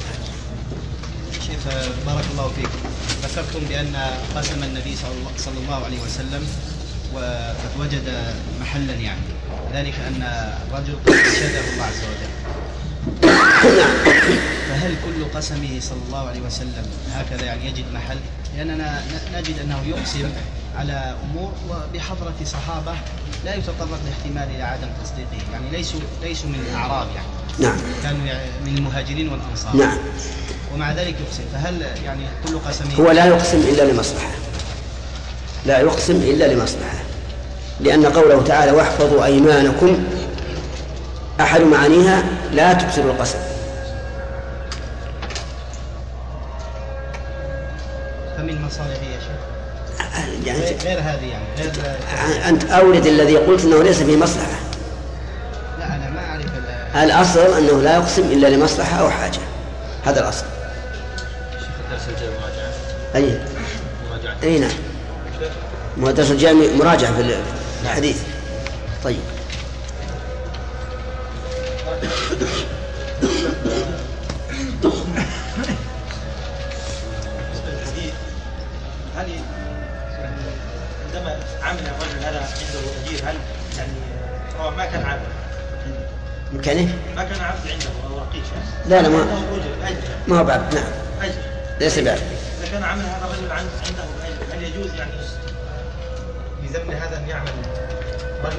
S5: شيخ بارك الله فيك، ذكرتم بأن قسم النبي صلى الله عليه وسلم وقد وجد محلا، يعني ذلك أن الرجل أنشده الله عز وجل. فهل كل قسمه صلى الله عليه وسلم هكذا يعني يجد محل؟ لأننا نجد أنه يقسم على أمور وبحضرة صحابة لا يتطرق الاحتمال إلى عدم تصديقه، يعني ليسوا من الأعراب، يعني
S2: نعم،
S5: كانوا من المهاجرين والأنصار،
S2: نعم،
S5: ومع ذلك يقسم. فهل يعني كل قسمه
S2: هو لا يقسم إلا لمصلحة، لا يقسم إلا لمصلحة، لأن قوله تعالى واحفظوا أيمانكم أحد معانيها لا تبصروا القسم.
S5: فمن مصالحه يا شيخ
S2: يعني
S5: غير هذه، يعني غير
S2: أنت أورد الذي قلت أنه ليس فيه مصلحة.
S5: لا أنا ما أعرف.
S2: الأصل أنه لا يقسم إلا لمصلحة أو حاجة، هذا الأصل.
S6: شيخ الدرس الجاي مراجعة.
S2: أي
S6: مراجعة.
S2: أي نعم، الدرس الجاي مراجعة في الحديث. طيب.
S6: هل عندما عمل الرجل هذا عنده أجير، هل يعني هو ما كان عبد؟
S2: مكانه؟
S6: ما كان عبد عنده أو رقيق؟
S2: لا ما هو بعد. نعم،
S6: أجر
S2: ليس بعد.
S6: إذا كان عمل هذا الرجل عنده أجر، هل يجوز يعني بزمن هذا أن يعمل رجل؟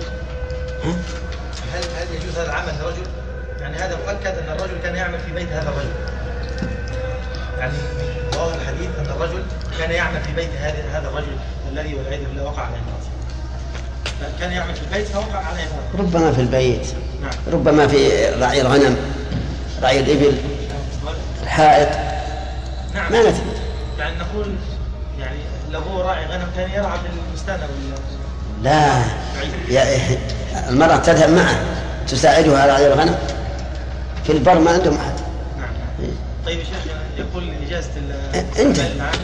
S6: هل يجوز هذا العمل لرجل؟ يعني هذا مؤكد أن الرجل كان يعمل في بيت هذا الرجل، يعني ظاهر الحديث أن الرجل كان يعمل في بيت هذا الرجل الذي والعياذ بالله وقع عليه المعصية، كان يعمل في البيت فوقع عليه المعصية.
S2: ربما في البيت،
S6: نعم.
S2: ربما في رعي الغنم، رعي الإبل، الحائط.
S6: نعم.
S2: ما نثبت.
S6: يعني نقول يعني لو هو راعي غنم كان يرعى في البستان أو
S2: لا، المرأة تذهب معه تساعدها على رعي الغنم في البر، ما عندهم أحد.
S6: نعم. طيب يا شيخ، يقول إجازة
S2: أنت
S6: العامل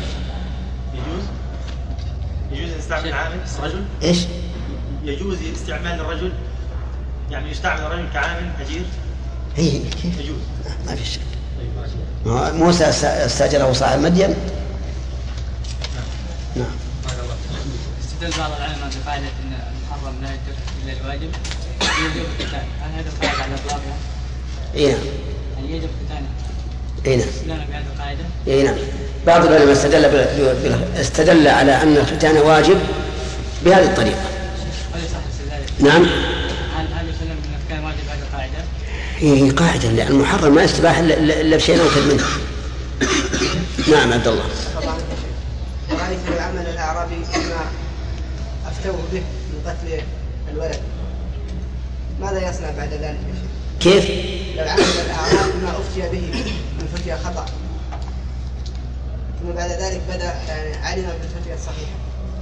S6: يجوز استعمال العامل رجل؟
S2: إيش؟
S6: يجوز استعمال الرجل، يعني يستعمل الرجل كعامل أجير؟
S2: إيه كيف؟
S6: يجوز،
S2: ما في شك. موسى استأجره صاحب مدين. نعم.
S7: استدل بعض العلماء بقاعدة أن المحرم لا يترك إلا الواجب، يجب القتال. هل هذا القاعدة على إطلاقها؟
S2: إيه نعم.
S7: هل يجب القتال؟
S2: إيه نعم.
S7: استدلنا بهذه القاعدة؟
S2: إيه نعم. بعض العلماء استدل على أن الختان واجب بهذه الطريقة. نعم.
S7: هل يسلم أن كان واجب هذه القاعدة؟
S2: هي قاعدة، لأن المحرم ما يستباح إلا بشيء أوكد منه. نعم عبد الله.
S8: ورأيت العمل الأعرابي كما أفتوه به من قتل الولد، ماذا يصنع بعد ذلك؟
S2: كيف؟
S8: لو عمل الأعراب ما أفتي به من فتية خطأ، ثم بعد ذلك بدأ يعني علم بالفتية الصحيحة،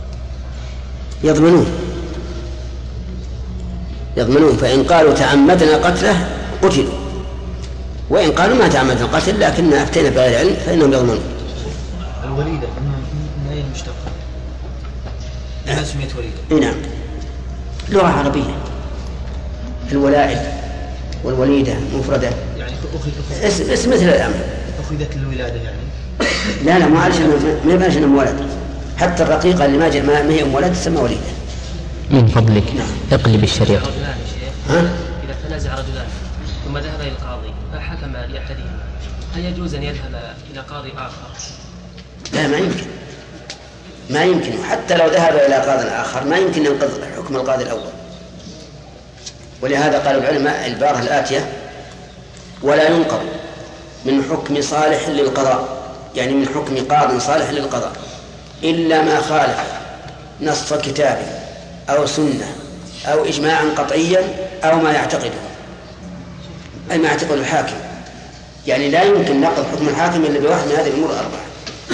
S2: يضمنون، فإن قالوا تعمدنا قتله قتلوا، وإن قالوا ما تعمدنا قتل لكننا أفتينا بغير علم فإنهم يضمنون.
S6: الوليدة من أين مشتقة؟ لماذا سميت وليدة؟
S2: نعم، لغة عربية. الولائد والوليدة مفردة،
S6: يعني
S2: اسم مثل الأمر.
S6: أخذت الولادة يعني؟
S2: لا ما عادش أنهم ولد، حتى الرقيقة اللي ما هي أم ولد تسمى وليدة.
S1: من فضلك اقلب الشريعة.
S9: إذا تنازع رجلان ثم ذهب إلى القاضي فحكم لأحدهما، هل يجوز أن يذهب إلى قاضي آخر؟
S2: لا، ما يمكن، حتى لو ذهب إلى قاضي آخر ما يمكن ينقض حكم القاضي الأول. ولهذا قال العلماء العبارة الآتية: ولا ينقض من حكم صالح للقضاء، يعني من حكم قاض صالح للقضاء، إلا ما خالف نص كتاب أو سنة أو إجماعا قطعيا أو ما يعتقده، أي ما يعتقده الحاكم. يعني لا يمكن نقض حكم الحاكم إلا بواحد من هذه الأمور الأربعة: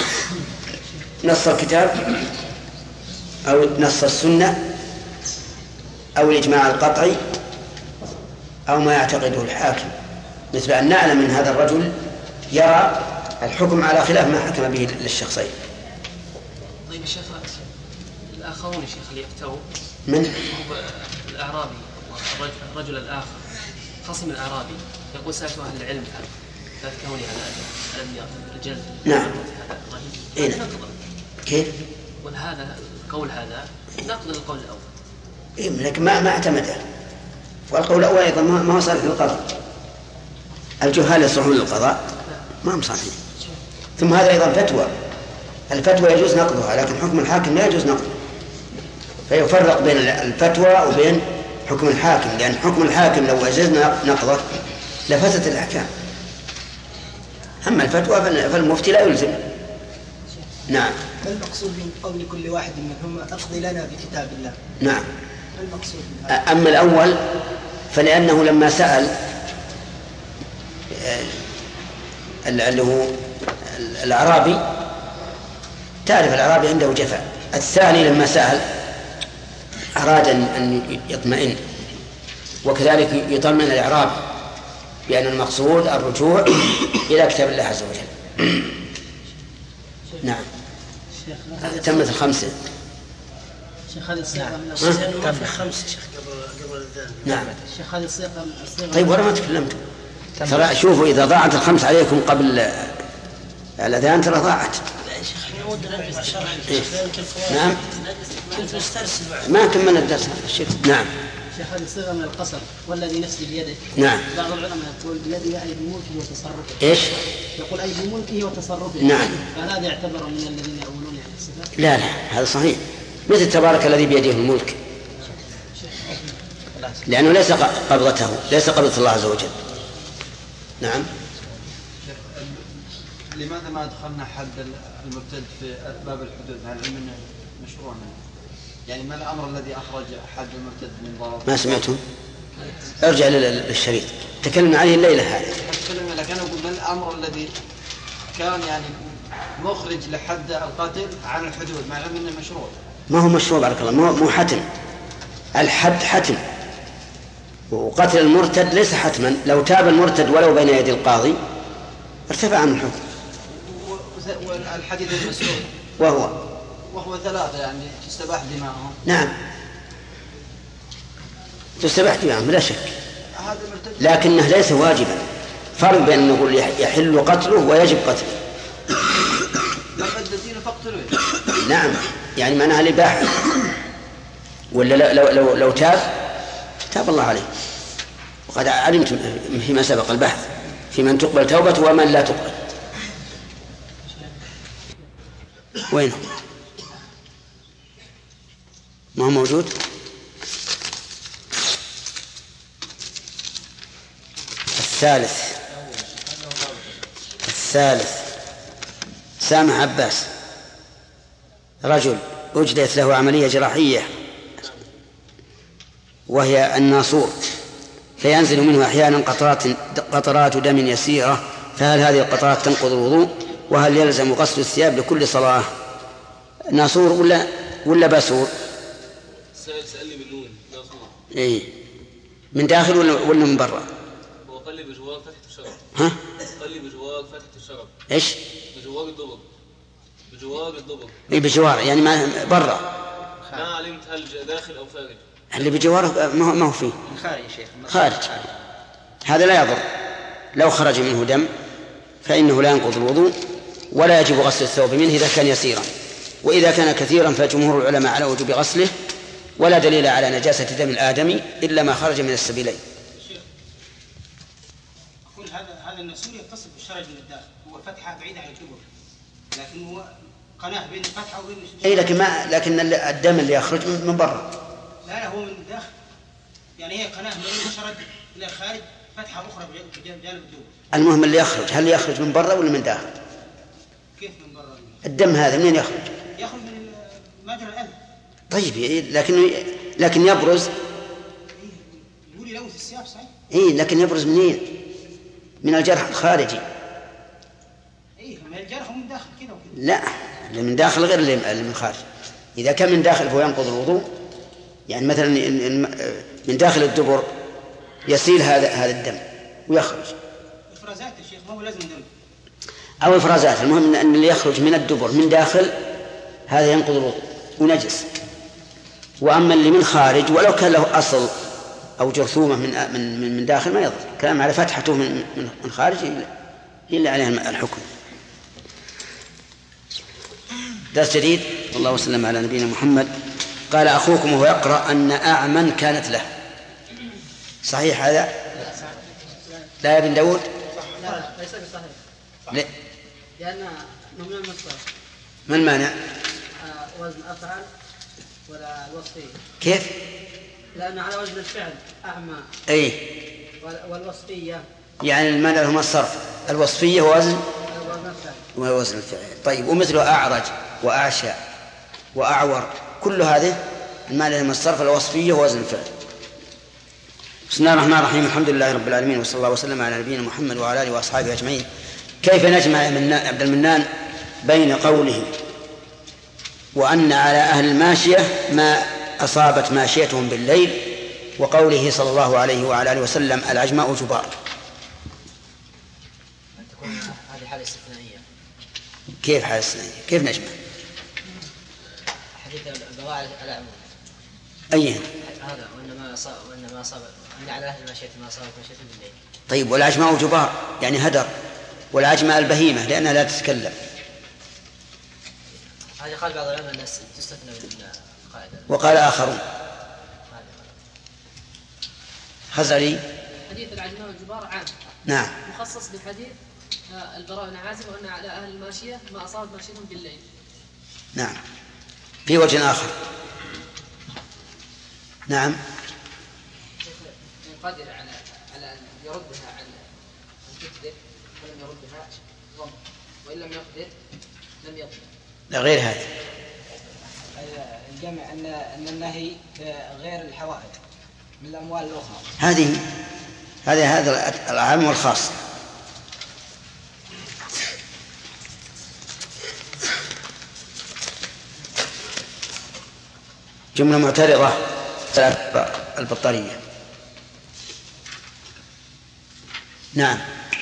S2: نص الكتاب أو نص السنة أو الإجماع القطعي أو ما يعتقده الحاكم، مثل أن نعلم من هذا الرجل يرى الحكم على خلاف ما حكم به للشخصين.
S9: طيب الشيخ، الآخرون يا شيخ اللي يفتوا
S2: من
S9: الأعرابي والرجل الآخر، خصم الأعرابي يقول سألت أهل العلم لا تكوني على الرجال.
S2: نعم.
S9: هذا نقض.
S2: كيف؟
S9: وهذا القول هذا نقض القول الأول.
S2: إيه لكن ما اعتمده، والقول الأول أيضا ما هو صالح للقضاء. الجهال يصلحون للقضاء ما هم صالحين. ثم هذا أيضا فتوى، الفتوى يجوز نقضها لكن حكم الحاكم لا يجوز نقضه، فيفرق بين الفتوى وبين حكم الحاكم، لأن حكم الحاكم لو أجزنا نقضه لفسدت الأحكام، أما الفتوى فالمفتي لا يلزم. نعم.
S8: ما المقصود من قول كل واحد منهم أقضي لنا بكتاب الله؟
S2: نعم.
S8: ما المقصود؟
S2: أما الأول فلأنه لما سأل اللي هو الأعرابي، تعرف الأعرابي عنده جفاء. الثاني لما سأل أراد أن يطمئن، وكذلك يطمئن الإعرابي بأن المقصود الرجوع إلى كتاب الله عز وجل. نعم. تمت الخمسة.
S5: شيخ هذه الصيغة من
S8: الصيغة في خمسة شيخ قبل الذان.
S2: نعم.
S5: شيخ هذه الصيغة.
S2: طيب ولا ما تكلمت؟ ترى شوفوا إذا ضاعت الخمس عليكم قبل الأذان ترى ضاعت. نعم. ما كملنا الدرس. نعم.
S5: شيخ هذه الصيغة من القصر والذي نفسي بيده.
S2: نعم.
S5: بعض العلماء يقول بيده أي بملكه وتصرفه.
S2: إيش؟
S5: يقول أي بملكه وتصرفه.
S2: نعم.
S5: فهذا يعتبر من الذين يقولون يعني الصفات.
S2: لا هذا صحيح، مثل تبارك الذي بيده الملك، لأنه ليس قبضته، ليس قبضة الله عز وجل. نعم.
S10: لماذا ما أدخلنا حد المرتد في باب الحدود مع العلم أنه مشروع؟ يعني ما الأمر الذي أخرج حد المرتد من ضابط؟
S2: ما سمعتم؟ ارجع للشريط تكلمنا عليه الليلة هذه.
S10: تكلمنا، لكن أقول ما الأمر الذي كان يعني مخرج لحد القاتل عن الحدود مع العلم أنه مشروع؟
S2: ما هو مشروع بارك الله، مو حتم. الحد حتم، وقتل المرتد ليس حتما. لو تاب المرتد ولو بين يدي القاضي ارتفع عن الحكم.
S10: والحديث المسؤول وهو ثلاثة يعني تستباح دماءهم.
S2: نعم تستباح دماءهم لا شك، لكنه ليس واجبا. فرق بين أن نقول يحل قتله ويجب قتله.
S10: لقد الدين فاقتلوه.
S2: نعم يعني معناها الإباحة. ولا لو تاب الله عليه. وقد علمت فيما سبق البحث في من تقبل توبته ومن لا تقبل. وين ما هو موجود؟ الثالث سامح عباس، رجل أجريت له عملية جراحية وهي الناصور، فينزل منه أحيانا قطرات دم يسيرة، فهل هذه القطرات تنقض الوضوء؟ وهل يلزم غسل الثياب لكل صلاة؟ ناصور ولا باسور؟
S11: سألني بالنون ناصور.
S2: إيه من داخل ولا من برا؟
S11: هو قال لي بجوار فتحة الشرب.
S2: ها؟
S11: قال لي بجوار فتحة الشرب.
S2: إيش؟
S11: بجوار الضبط.
S2: إيه بجوار يعني ما برا.
S11: ما علمت هل داخل أو خارج.
S2: اللي بجواره ما هو فيه.
S5: خارج يا شيخ.
S2: خارج. هذا لا يضر. لو خرج منه دم فإنه لا ينقض الوضوء ولا يجب غسل الثوب منه إذا كان يسيرا، وإذا كان كثيرا فجمهور العلماء على وجوب غسله، ولا دليل على نجاسة دم الآدمي إلا ما خرج من السبيلين.
S12: أقول هذا النسور يتصل بالشرج من الداخل، هو فتحة بعيدة عن الجبر، لكن هو قناة بين الفتحة وبين
S2: أي لكن الدم اللي يخرج من برا.
S12: لا هو من الداخل، يعني هي قناة من الشرج إلى الخارج، فتحة أخرى بجانب الجبر.
S2: المهم اللي يخرج هل يخرج من برا ولا من داخل؟
S12: كيف من برا؟
S2: الدم هذا منين يخرج؟
S12: يخرج من مجرى الأذى.
S2: طيب لكن يبرز.
S12: يقول يلوث الثياب صحيح.
S2: لكن يبرز منين؟ من الجرح الخارجي.
S12: ما الجرح من داخل كذا وكذا.
S2: لا، من داخل غير اللي من خارج. إذا كان من داخل فهو ينقض الوضوء. يعني مثلا من داخل الدبر يسيل هذا الدم ويخرج.
S12: إفرازات يا شيخ، ما هو لازم دم.
S2: أو إفرازات، المهم أن اللي يخرج من الدبر من داخل هذا ينقض الوضوء ونجس. وأما اللي من خارج ولو كان له أصل أو جرثومة من داخل ما يضر، كلام على فتحته من خارج إلا عليه الحكم. درس جديد. الله وسلم على نبينا محمد. قال أخوكم وهو يقرأ أن أعمى كانت له. صحيح هذا؟ لا يا ابن داود؟
S8: لا ليس بصحيح.
S2: لا.
S8: لأن ممنوع المصدر.
S2: ما المانع؟
S8: وزن أفعل ولا الوصفية.
S2: كيف؟
S8: لأن على وزن الفعل أعمى. والوصفية
S2: يعني المانع هما الصرف. الوصفية ووزن الفعل. طيب، ومثل أعرج وأعشى وأعور كل هذه المانع هما الصرف الوصفية ووزن الفعل. بسم الله الرحمن الرحيم. الحمد لله رب العالمين، وصلى الله وسلم على نبينا محمد وعلى آله وأصحابه أجمعين. كيف نجمع يا عبد المنان بين قوله وأن على أهل الماشية ما أصابت ماشيتهم بالليل وقوله صلى الله عليه وعلى آله وسلم العجماء جبار؟
S9: تكون هذه حالة استثنائية.
S2: كيف حالة استثنائية؟ كيف نجمع؟
S9: حديث البواعث على عموم.
S2: أيهن؟
S9: هذا وإنما أصاب أن على أهل الماشية ما أصابت ماشيتهم بالليل.
S2: طيب، والعجماء جبار يعني هدر، والعجماء البهيمة لأنها لا تتكلم.
S9: هذا قال بعض العلماء الناس تستثنى من القاعدة.
S2: وقال آخرون. خزعلي.
S13: حديث العجماء والجبار عام.
S2: نعم.
S13: مخصص بحديث البراء بن عازب وأن على أهل الماشية ما أصابت ماشيتهم بالليل.
S2: نعم. في وجه آخر. نعم.
S13: قادر على أن يردها عن كتبه ولم يردها ضم، وإن لم يقدر لم يقدر.
S2: لا، غير هذا
S14: الجمع أن النهي غير الحوائج من الأموال الأخرى.
S2: هذا العام والخاص. جملة معترضة البطارية. نعم.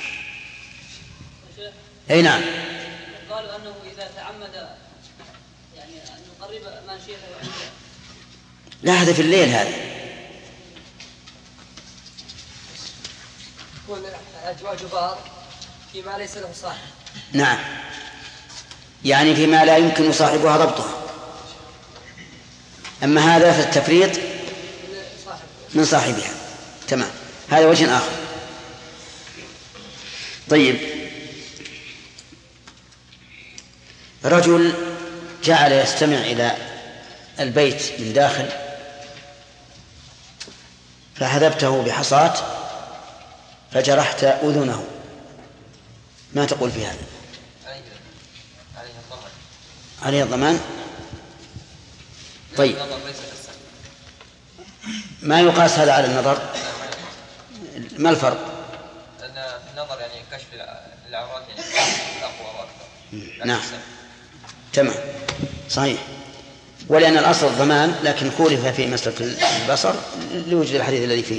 S2: أي نعم.
S13: قالوا أنه إذا تعمد يعني أن يقرب ماشيته عنده.
S2: لا، هذا في الليل. هذا
S13: يكون أجواء جبار فيما ليس له صاحب.
S2: نعم، يعني فيما لا يمكن صاحبها ضبطها. أما هذا فالتفريط من صاحبها. تمام، هذا وجه آخر. طيب، رجل جعل يستمع إلى البيت من داخل فحذبته بحصاة فجرحت أذنه، ما تقول في هذا؟ عليه الضمان. طيب، ما يقاس هذا على النظر؟ ما الفرق؟
S15: لأن في النظر يعني كشف العورات يعني أقوى وأكثر.
S2: نعم، تمام، صحيح. ولأن الأصل الضمان، لكن خولف في مسلك البصر لوجد الحديث الذي فيه.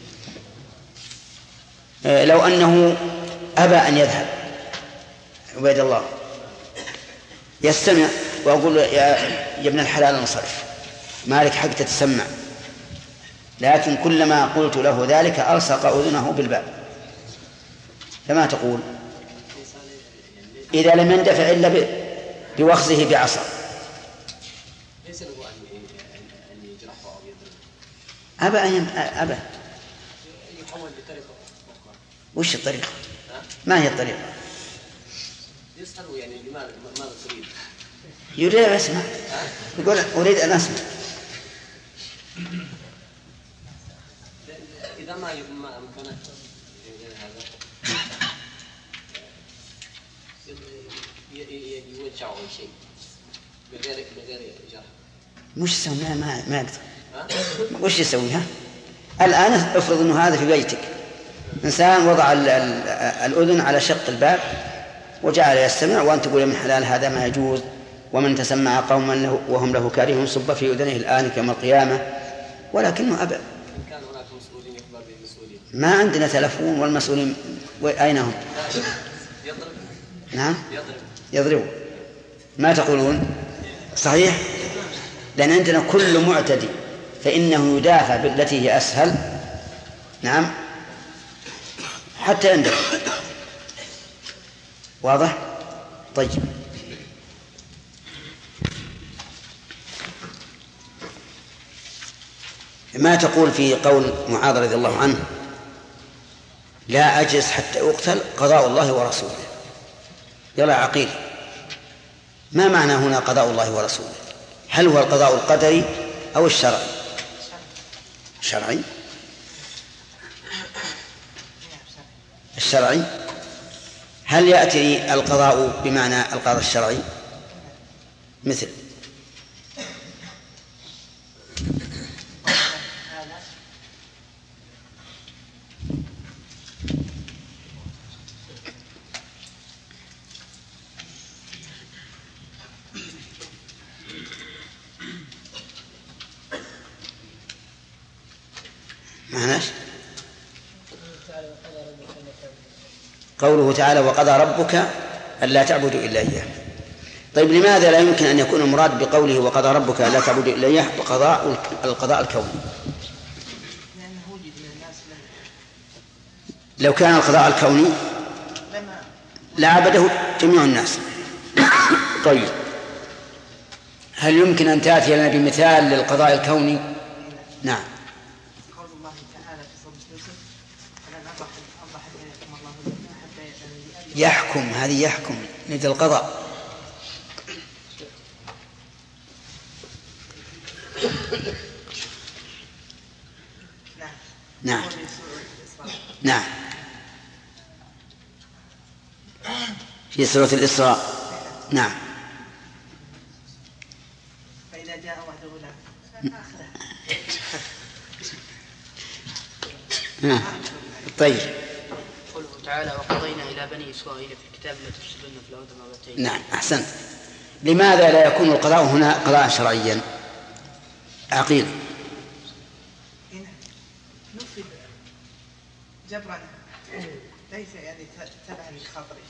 S2: لو أنه أبى أن يذهب عبيد الله يستمع وأقول يا ابن الحلال انصرف، مالك حق تتسمع، لكن كلما قلت له ذلك ألصق أذنه بالباب، فما تقول إذا لم يندفع إلا بوخزه بعصا؟
S16: ليس له أن يجرحه أو يضربه.
S2: أبى
S16: يحول بطريقة أخرى.
S2: وش الطريقة؟ ما هي الطريقة؟
S16: يسأله يعني ماذا تريد؟
S2: يريد أن أسمع، يقول أريد أن أسمع.
S16: إذا ما أمكنه هذا يوجعه شيء. بغير جرح.
S2: مش يسوي؟ ما يقدر. وش يسوي؟ الآن افرض أنه هذا في بيتك، إنسان وضع الأذن على شق الباب وجعل يستمع، وأنت تقول من حلال هذا ما يجوز، ومن تسمع قوما وهم له كارهون صب في أذنه الآن كما القيامة، ولكنه أبى.
S16: كان هناك مسؤولين يخبر بالمسؤولين.
S2: ما عندنا تلفون، والمسؤولين أين هم؟
S16: يضرب.
S2: نعم يضرب. ما تقولون صحيح؟ لأن عندنا كل معتدي فإنه يدافع بالتي هي أسهل. نعم حتى عندك. واضح؟ طيب. ما تقول في قول معاذ رضي الله عنه لا أجلس حتى أقتل قضاء الله ورسوله؟ يلا عقيل، ما معنى هنا قضاء الله ورسوله؟ هل هو القضاء القدري أو الشرعي؟ الشرعي. هل يأتي القضاء بمعنى القضاء الشرعي؟ مثل معناش قوله تعالى وقضى ربك ألا تعبدوا إلا إياه. طيب لماذا لا يمكن أن يكون المراد بقوله وقضى ربك ألا تعبدوا إلا إياه القضاء الكوني؟ لو كان القضاء الكوني لعبده جميع الناس. طيب هل يمكن أن تأتي لنا بمثال للقضاء الكوني؟ نعم. يحكم، هذه يحكم ند القضاء. نعم نعم في سورة الإسراء. نعم.
S17: فإذا جاء وعد
S2: نعم. طيب.
S18: قوله تعالى وقضينا إلى بني إسرائيل في الكتاب لا تفسدن في الأرض مرتين.
S2: نعم أحسنت. لماذا لا يكون القضاء هنا قضاء شرعيا؟ عقيل.
S17: نفذ جبرا ليس يعني تبعا لخاطره.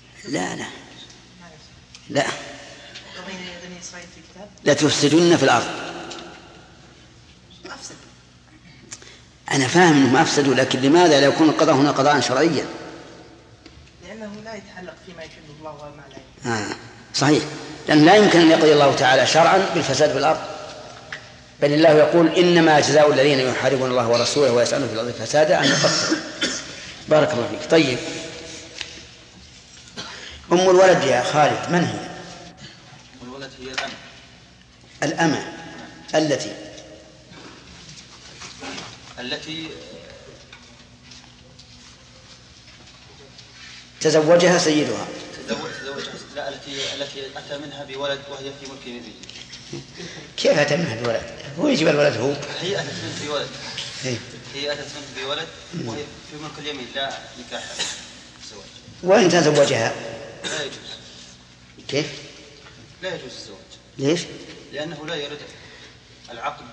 S17: لا قضينا إلى بني إسرائيل في الكتاب
S2: لا تفسدن في الأرض.
S17: أفسد.
S2: أنا فاهم أنهم أفسدوا، لكن لماذا لا يكون القضاء هنا قضاء شرعيا؟
S17: لأنه لا يتعلق فيما يحب الله وما لا يحب.
S2: صحيح، لأن لا يمكن أن يقضي الله تعالى شرعا بالفساد في الأرض، بل الله يقول إنما جزاء الذين يحاربون الله ورسوله ويسعون في الأرض فسادا أن يقتلوا. بارك الله فيك. طيب أم الولد يا خالد من هي؟
S10: أم الولد هي
S2: الأمة التي تزوجها سيدها.
S10: لا التي أتى منها بولد وهي في ملك يمينه.
S2: كيف أتى منها بولد؟ هو يجيب الولد هو.
S10: هي أتت منه بولد. هي أتت منه بولد وهي في ملك اليمين لا نكاح الزواج.
S2: وإن تزوجها
S10: لا يجوز.
S2: كيف؟
S10: لا يجوز الزواج.
S2: ليش؟
S10: لأنه لا يرد العقد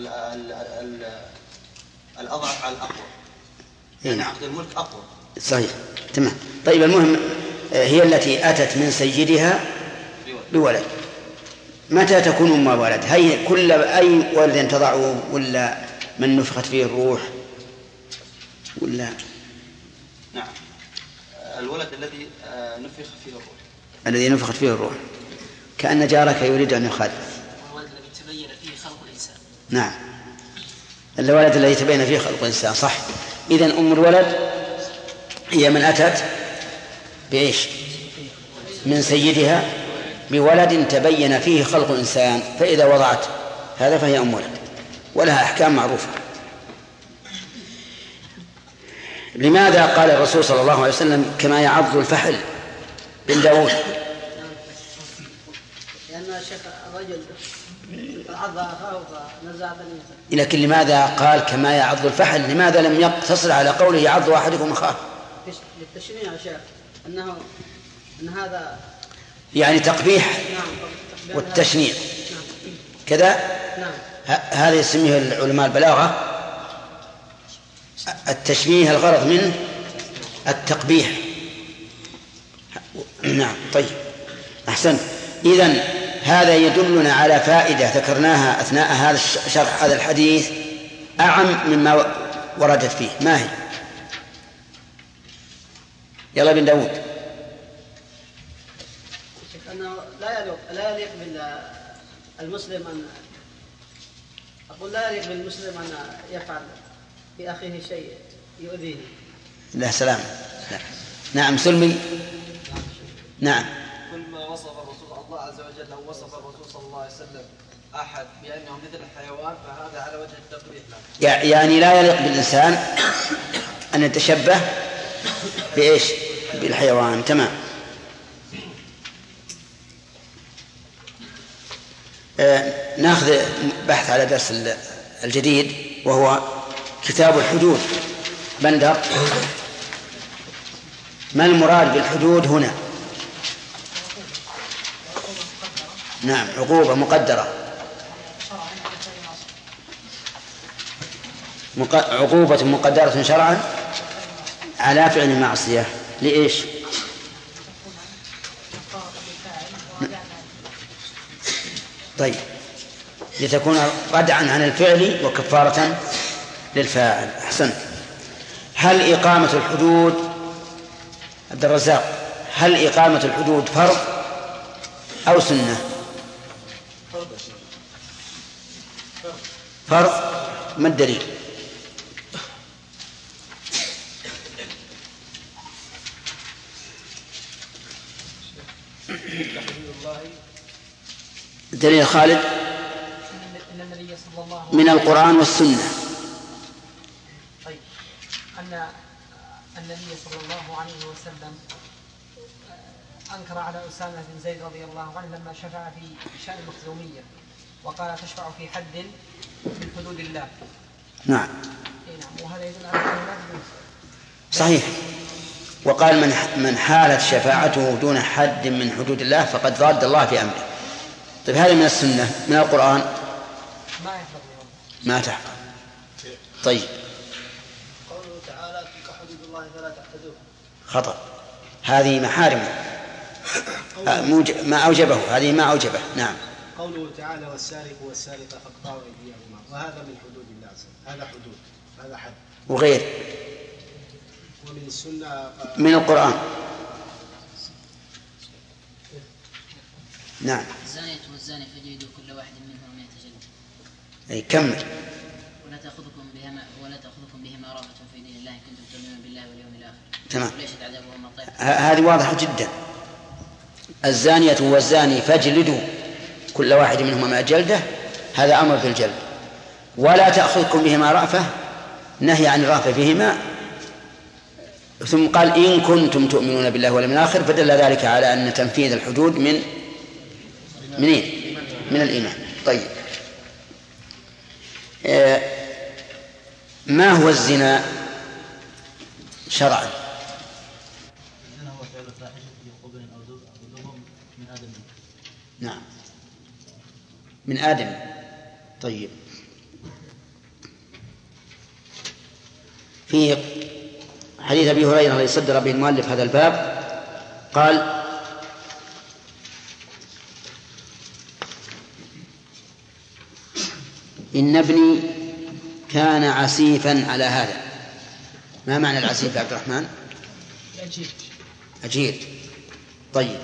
S10: الأضعف على الأقوى. يعني عقد الملك أقوى.
S2: صحيح تمام. طيب المهم هي التي أتت من سيدها بولد. متى تكون أم ولد؟ هي كل أي ولد تضعه ولا من نفخت فيه الروح ولا؟
S10: نعم الولد الذي نفخ فيه الروح.
S2: الذي نفخت فيه الروح. كأن جارك يريد أن يخالف.
S9: الولد الذي تبين فيه خلق الإنسان.
S2: نعم الولد الذي تبين فيه خلق الإنسان صح. إذن أم الولد هي من أتت بإيش؟ من سيدها بولد تبين فيه خلق الإنسان، فإذا وضعت هذا فهي أم ولد ولها أحكام معروفة. لماذا قال الرسول صلى الله عليه وسلم كما يعض الفحل بن داود؟
S8: لأن
S14: يا شيخ الرجل عض أخاه فنزع بنيه.
S2: لكن لماذا قال كما يعض الفحل؟ لماذا لم يقتصر على قوله يعض أحدكم أخاه؟
S14: للتشريع يا شيخ أن هذا
S2: يعني تقبيح والتشنيع كذا. هذا يسميه العلماء البلاغة التشبيه، الغرض منه التقبيح. نعم. طيب أحسنت. إذن هذا يدلنا على فائدة ذكرناها أثناء هذا شرح هذا الحديث أعم مما وردت فيه. ما هي؟ يلا بن داود.
S14: أنه لا يليق بالمسلم أن أقول لا يليق بالمسلم أن يفعل في أخيه شيء يؤذيه.
S2: لا سلام. لا. نعم سلمي. نعم.
S10: كل ما وصف الرسول الله عز وجل أو وصف الرسول صلى الله عليه وسلم أحد بأنه مثل الحيوان فهذا على وجه التقبيح له.
S2: يعني لا يليق بالإنسان أن يتشبه بإيش؟ بالحيوان. تمام. ناخذ بحث على درس الجديد وهو كتاب الحدود. بندر، ما المراد بالحدود هنا؟ نعم عقوبة مقدرة. عقوبة مقدرة شرعا على فعل المعصية. لإيش؟ طيب لتكون ردعا عن الفعل وكفارة للفاعل. أحسن. هل إقامة الحدود عبد الرزاق هل إقامة الحدود فرض أو سنة؟ فرض. ما الدليل؟ دليل خالد من القرآن والسنة.
S19: طيب أن النبي صلى الله عليه وسلم أنكر على أسامة بن زيد رضي الله عنه لما شفع في شأن المخزومية وقال تشفع في حد من حدود الله.
S2: نعم.
S19: وهذا يدل على أنه
S2: صحيح. وقال من حالت شفاعته دون حد من حدود الله فقد ضاد الله في أمره. طيب هذا من السنة. من القرآن ما تحفظ. طيب
S5: قوله تعالى تلك حدود الله فلا تعتدوها.
S2: خطأ. هذه محارم ما أوجبه. هذه ما أوجبه. نعم.
S12: قوله تعالى والسارق والسارقة فاقطعوا أيديهما وهذا من حدود الله. هذا حدود. هذا حد.
S2: وغير
S12: ومن السنة
S2: من القرآن. نعم.
S20: الزانية والزاني فجلدوا كل واحد منهم 100 جلدة.
S2: أي كمل.
S20: ولا تأخذكم بهما رأفة في دين الله إن كنتم تؤمنون بالله واليوم الآخر.
S2: تمام.
S20: وليست عذابهما الطيب.
S2: هذه واضحة جدا. الزانية والزاني فاجلدوا كل واحد منهما 100 جلدة. هذا أمر بالجلد. ولا تأخذكم بهما رأفة نهي عن الرأفة فيهما. ثم قال إن كنتم تؤمنون بالله واليوم الآخر فدل ذلك على أن تنفيذ الحدود من الإيمان. طيب ما هو الزنا شرعا؟
S21: الزنا هو فعل الفاحشة في قبل أو دبر من آدم.
S2: نعم من آدم. طيب في حديث أبي هريرة الذي صدر به المؤلف هذا الباب قال إن ابني كان عسيفا على هذا. ما معنى العسيف يا عبد الرحمن؟ أجير. طيب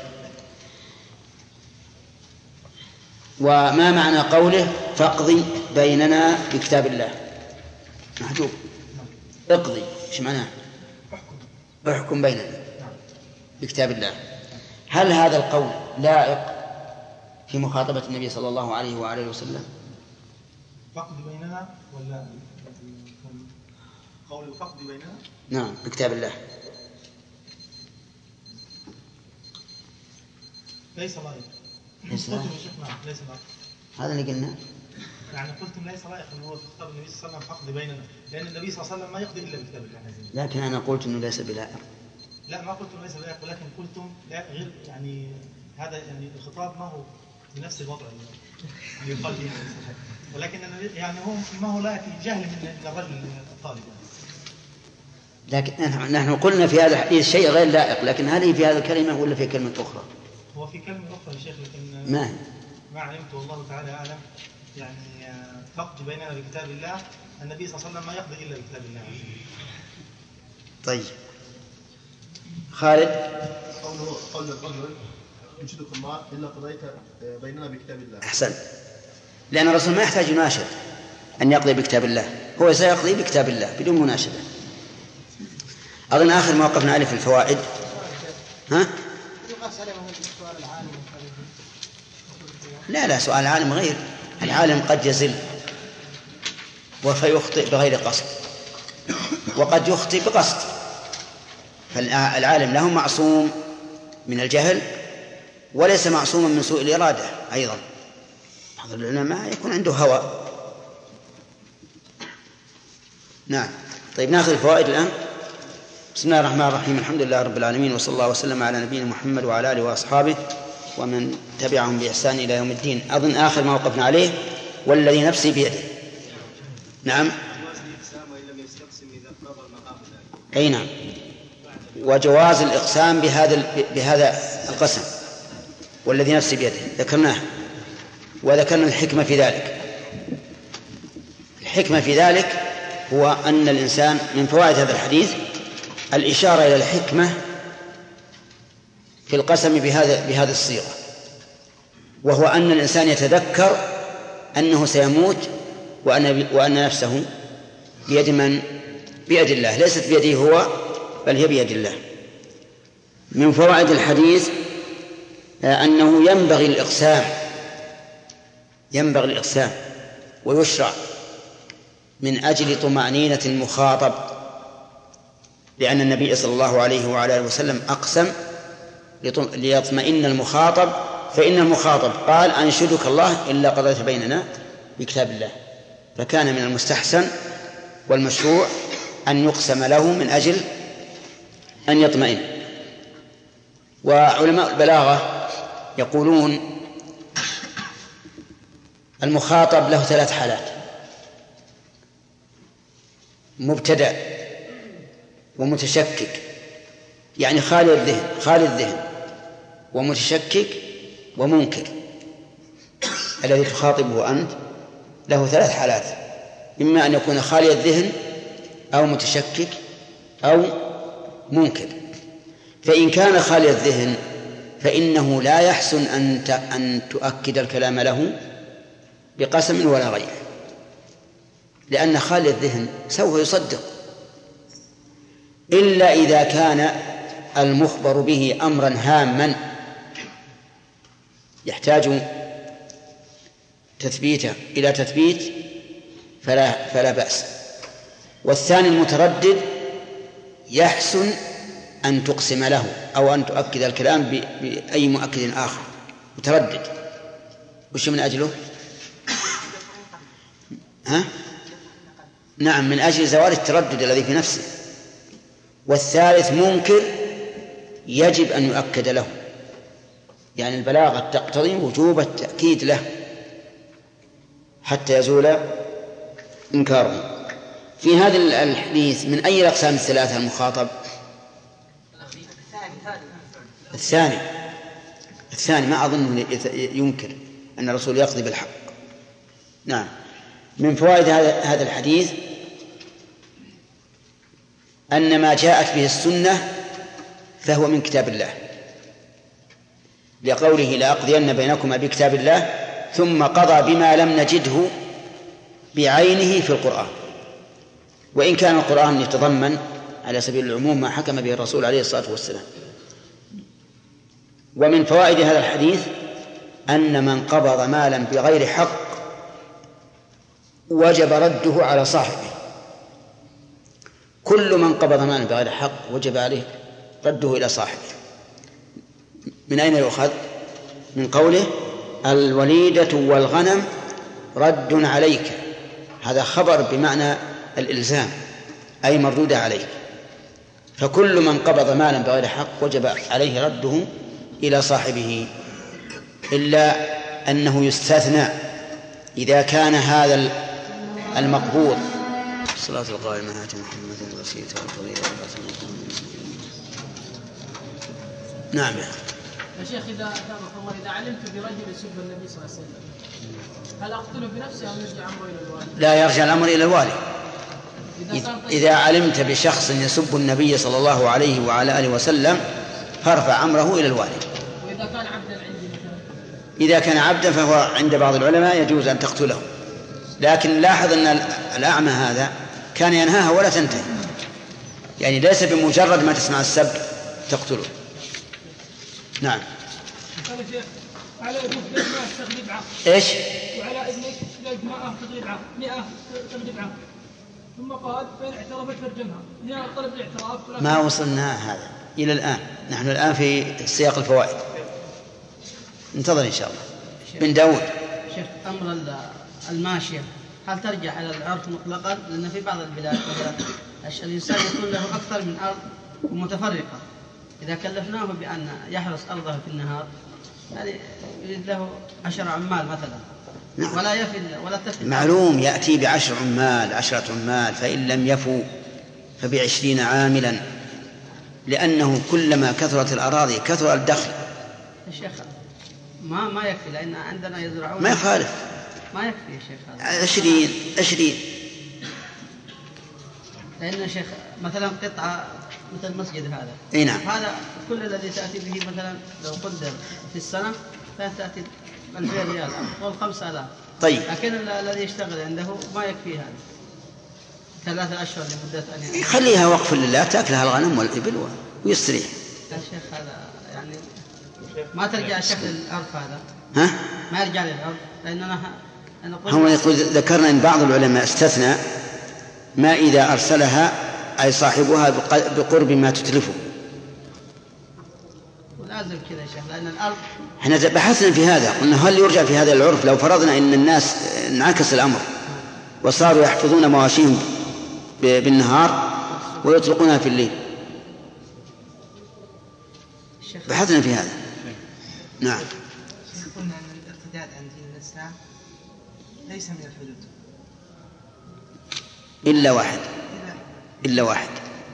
S2: وما معنى قوله فاقضي بيننا بكتاب الله؟ محجوب. اقضي ايش معناه؟ احكم بيننا بكتاب الله. هل هذا القول لائق في مخاطبة النبي صلى الله عليه وآله وسلم؟
S6: فقد بيننا ولا قول الفقد بيننا؟
S2: نعم بكتاب الله.
S6: ليس لائق. ليس لائق. ليس لائق.
S2: هذا اللي قلنا.
S6: يعني قلتم ليس لائق أنه هو في خطاب النبي صلى الله عليه وسلم فقد بيننا، لأن النبي صلى الله عليه وسلم ما يقضي إلا بكتاب الله.
S2: لكن أنا قلت إنه ليس بلائق.
S6: لا ما قلتم ليس بلائق، ولكن قلتم لا غير، يعني هذا يعني الخطاب ما هو بنفس الوضع اللي يقال به، ولكن يعني هو ما هو لائق جهل من الرجل الطالب.
S2: لكن نحن قلنا في هذا الحديث شيء غير لائق، لكن هل هي في هذه الكلمة ولا في كلمة أخرى؟
S6: هو في كلمة أخرى يا شيخ، لكن ما علمت والله تعالى أعلم. يعني فقد بيننا بكتاب الله، النبي صلى الله عليه وسلم ما يقضي إلا بكتاب الله.
S2: طيب خالد.
S3: قول الرجل ينشدك الله إلا قضيت بيننا بكتاب الله.
S2: أحسن، لأن الرسول ما يحتاج يناشد أن يقضي بكتاب الله، هو سيقضي بكتاب الله بدون مناشدة. أظن آخر ما وقفنا عليه في الفوائد. ها؟ لا سؤال العالم غير، العالم قد يزل وفيخطئ بغير قصد، وقد يخطئ بقصد، فالعالم له معصوم من الجهل وليس معصوما من سوء الإرادة أيضا. بعض العلماء يكون عنده هوى. نعم. طيب ناخذ الفوائد الآن. بسم الله الرحمن الرحيم، الحمد لله رب العالمين، وصلى الله وسلم على نبينا محمد وعلى آله وأصحابه ومن تبعهم بإحسان إلى يوم الدين. أظن آخر ما وقفنا عليه والذي نفسي بيده. نعم. أي نعم، وجواز الإقسام بهذا القسم والذي نفسي بيده ذكرناه، وذكرنا الحكمة في ذلك. الحكمة في ذلك هو أن الإنسان من فوائد هذا الحديث الإشارة إلى الحكمة في القسم بهذه الصيغة، وهو أن الإنسان يتذكر أنه سيموت وأن نفسه بيد من؟ بيد الله، ليست بيده هو بل هي بيد الله. من فوائد الحديث أنه ينبغي الإقسام ويشرع من أجل طمأنينة المخاطب، لأن النبي صلى الله عليه وعلى آله وسلم أقسم ليطمئن المخاطب، فإن المخاطب قال أنشدك الله إلا قضيت بيننا بكتاب الله، فكان من المستحسن والمشروع أن يقسم له من أجل أن يطمئن. وعلماء البلاغة يقولون المخاطب له 3 حالات: مبتدأ ومتشكك، يعني خالي الذهن ومتشكك ومنكر. الذي تخاطبه أنت له 3 حالات: إما أن يكون خالي الذهن أو متشكك أو منكر. فإن كان خالي الذهن فإنه لا يحسن أن تؤكد الكلام له بقسم ولا غيره، لأن خالي الذهن سوف يصدق، إلا إذا كان المخبر به أمرا هاما يحتاج تثبيته إلى تثبيت فلا بأس. والثاني المتردد يحسن أن تقسم له أو أن تؤكد الكلام بأي مؤكد آخر. متردد وش من أجله؟ نعم، من أجل زوال التردد الذي في نفسه. والثالث منكر يجب أن يؤكد له، يعني البلاغة تقتضي وجوب التأكيد له حتى يزول إنكاره. في هذا الحديث من أي الأقسام الثلاثة المخاطب؟ الثاني ما أظن ينكر أن الرسول يقضي بالحق. نعم. من فوائد هذا الحديث أن ما جاءت به السنة فهو من كتاب الله، لقوله لأقضين بينكما بكتاب الله، ثم قضى بما لم نجده بعينه في القرآن، وإن كان القرآن يتضمن على سبيل العموم ما حكم به الرسول عليه الصلاة والسلام. ومن فوائد هذا الحديث أن من قبض مالا بغير حق وجب رده على صاحبه. كل من قبض مالا بغير حق وجب عليه رده إلى صاحبه. من أين يؤخذ؟ من قوله الوليدة والغنم رد عليك، هذا خبر بمعنى الإلزام، أي مردودة عليك. فكل من قبض مالا بغير حق وجب عليه رده إلى صاحبه، إلا أنه يستثنى إذا كان هذا المقبوض. الصلاة القائمة آت محمد الوسيلة والفضيلة. نعم
S4: يا شيخ، إذا علمت برجل يسب النبي صلى الله عليه وسلم هل أقتله بنفسه أو يرجع أمره إلى الوالي؟
S2: لا، يرجع الأمر إلى الوالي. إذا علمت بشخص يسب النبي صلى الله عليه وعلى آله وسلم فارفع أمره إلى الوالي.
S4: وإذا كان عبدا عندي مثلا؟
S2: إذا كان عبدا فهو عند بعض العلماء يجوز أن تقتله، لكن لاحظ أن الأعمى هذا كان ينهاها ولا تنتهي، يعني ليس بمجرد ما تسمع السب تقتله. نعم.
S4: على ابنك لجماعة تغلب عام.
S2: إيش؟
S4: وعلى ابنك لجماعة تغلب عام 100 تغلب عام، ثم قال فإن اعترفت فرجمها. هنا طلب الاعتراف.
S2: ما وصلنا هذا إلى الآن، نحن الآن في سياق الفوائد. انتظر إن شاء الله. بن داود.
S14: شيخ، أمر الماشية هل ترجع على الأرض مطلقا؟ لأن في بعض البلاد الإنسان يكون له أكثر من أرض متفرقة، إذا كلفناه بأن يحرس أرضه في النهار يعني يريد له 10 عمال مثلا.
S2: نعم.
S14: ولا يفل ولا تفل.
S2: معلوم يأتي ب10 عمال 10 عمال، فإن لم يفوا ب20 عاملا، لأنه كلما كثرت الأراضي كثر الدخل.
S14: الشيخ ما يكفي، لأن عندنا يزرعون.
S2: ما يخالف،
S14: ما يكفي يا شيخ هذا.
S2: 20
S14: لأن يا شيخ مثلا قطعة مثل المسجد هذا.
S2: اي نعم.
S14: هذا كل الذي تأتي به مثلا لو قدر في السنة تأتي 2000 ريال أو 5000.
S2: طيب.
S14: لكن الذي يشتغل عنده ما يكفي هذا 3 أشهر لمدة أن
S2: خليها وقف لله، تأكلها الغنم والإبل ويستريح.
S14: يا شيخ هذا يعني ما ترجع شكل الأرض هذا.
S2: ها؟
S14: ما يرجع للأرض، لأننا
S2: هو يقول ذكرنا أن بعض العلماء استثنى ما إذا أرسلها أي صاحبها بقرب ما تتلفه.
S14: ولازم كذا يا شيخ، لأن الأرض.
S2: احنا بحثنا في هذا، قلنا هل يرجع في هذا العرف لو فرضنا أن الناس انعكس الأمر وصاروا يحفظون مواشيهم بالنهار ويطلقونها في الليل. بحثنا في هذا. نعم.
S17: قلنا أن الارتداد عند الإسلام ليس من الحدود إلا واحد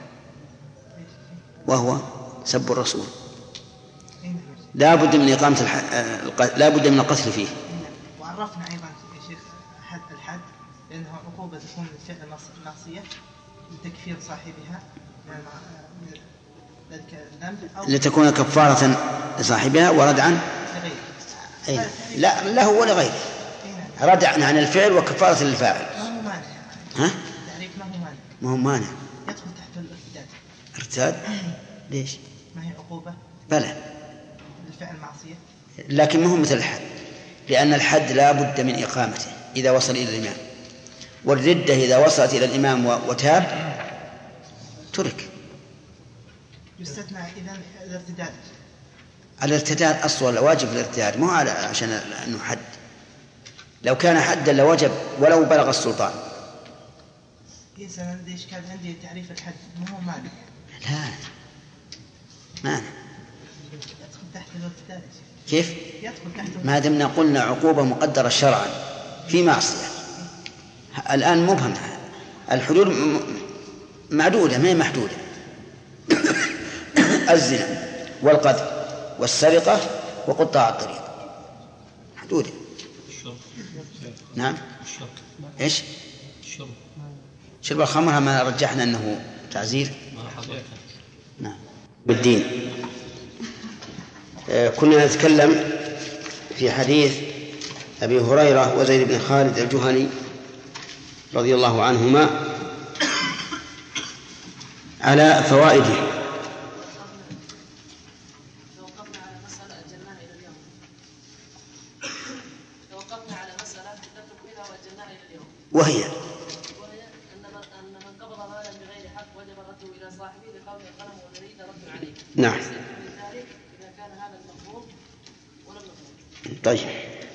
S17: وهو سب الرسول. لا بد من إقامة لا بد من القتل فيه. وعرفنا أيضا يا شيخ الحد لأنه عقوبة تكون من فعل المعصية لتكفير صاحبها من ذلك الذنب أو
S2: لتكون كفارة لصاحبها وردعا
S17: لغيره.
S2: لا له ولا غيره، ردعا عن الفعل وكفارة للفاعل.
S17: ما هو مانع.
S2: ها؟
S17: تعريف ما هو مانع.
S2: ما هو مانع.
S17: يدخل تحت الارتداد.
S2: ارتداد؟ ليش؟
S17: ما هي عقوبة؟
S2: بلى.
S17: للفعل معصية.
S2: لكن ما هو مثل الحد، لأن الحد لا بد من إقامته إذا وصل إلى الإمام، والردة إذا وصلت إلى الإمام وتاب ترك.
S17: يستثنى إذن الارتداد.
S2: الارتداد أصلا واجب الارتداد، مو عشان أنه حد. لو كان حدا لوجب ولو بلغ السلطان.
S17: إنسان عندي إشكال عندي تعريف الحد ما هو مانع.
S2: لا مانع.
S17: يدخل تحت الارتداد.
S2: كيف؟
S17: يدخل تحت.
S2: ما دمنا قلنا عقوبة مقدرة شرعا في معصية. الآن مبهم، الحدود معدودة ما هي محدودة. الزنا والقذف والسرقة وقطاع الطريق حدودة. نعم. إيش؟ شرب الخمر ما رجحنا أنه تعزير. نعم. بالدين. كنا نتكلم في حديث أبي هريرة وزيد بن خالد الجهني رضي الله عنهما على فوائده. وهي
S9: أن من قبض مالا بغير حق وجب رده إلى صاحبه لقول الغنم والوريد رد عليه.
S2: نعم.
S9: إذا كان هذا المقبوض ولم يقبض.
S2: طيب.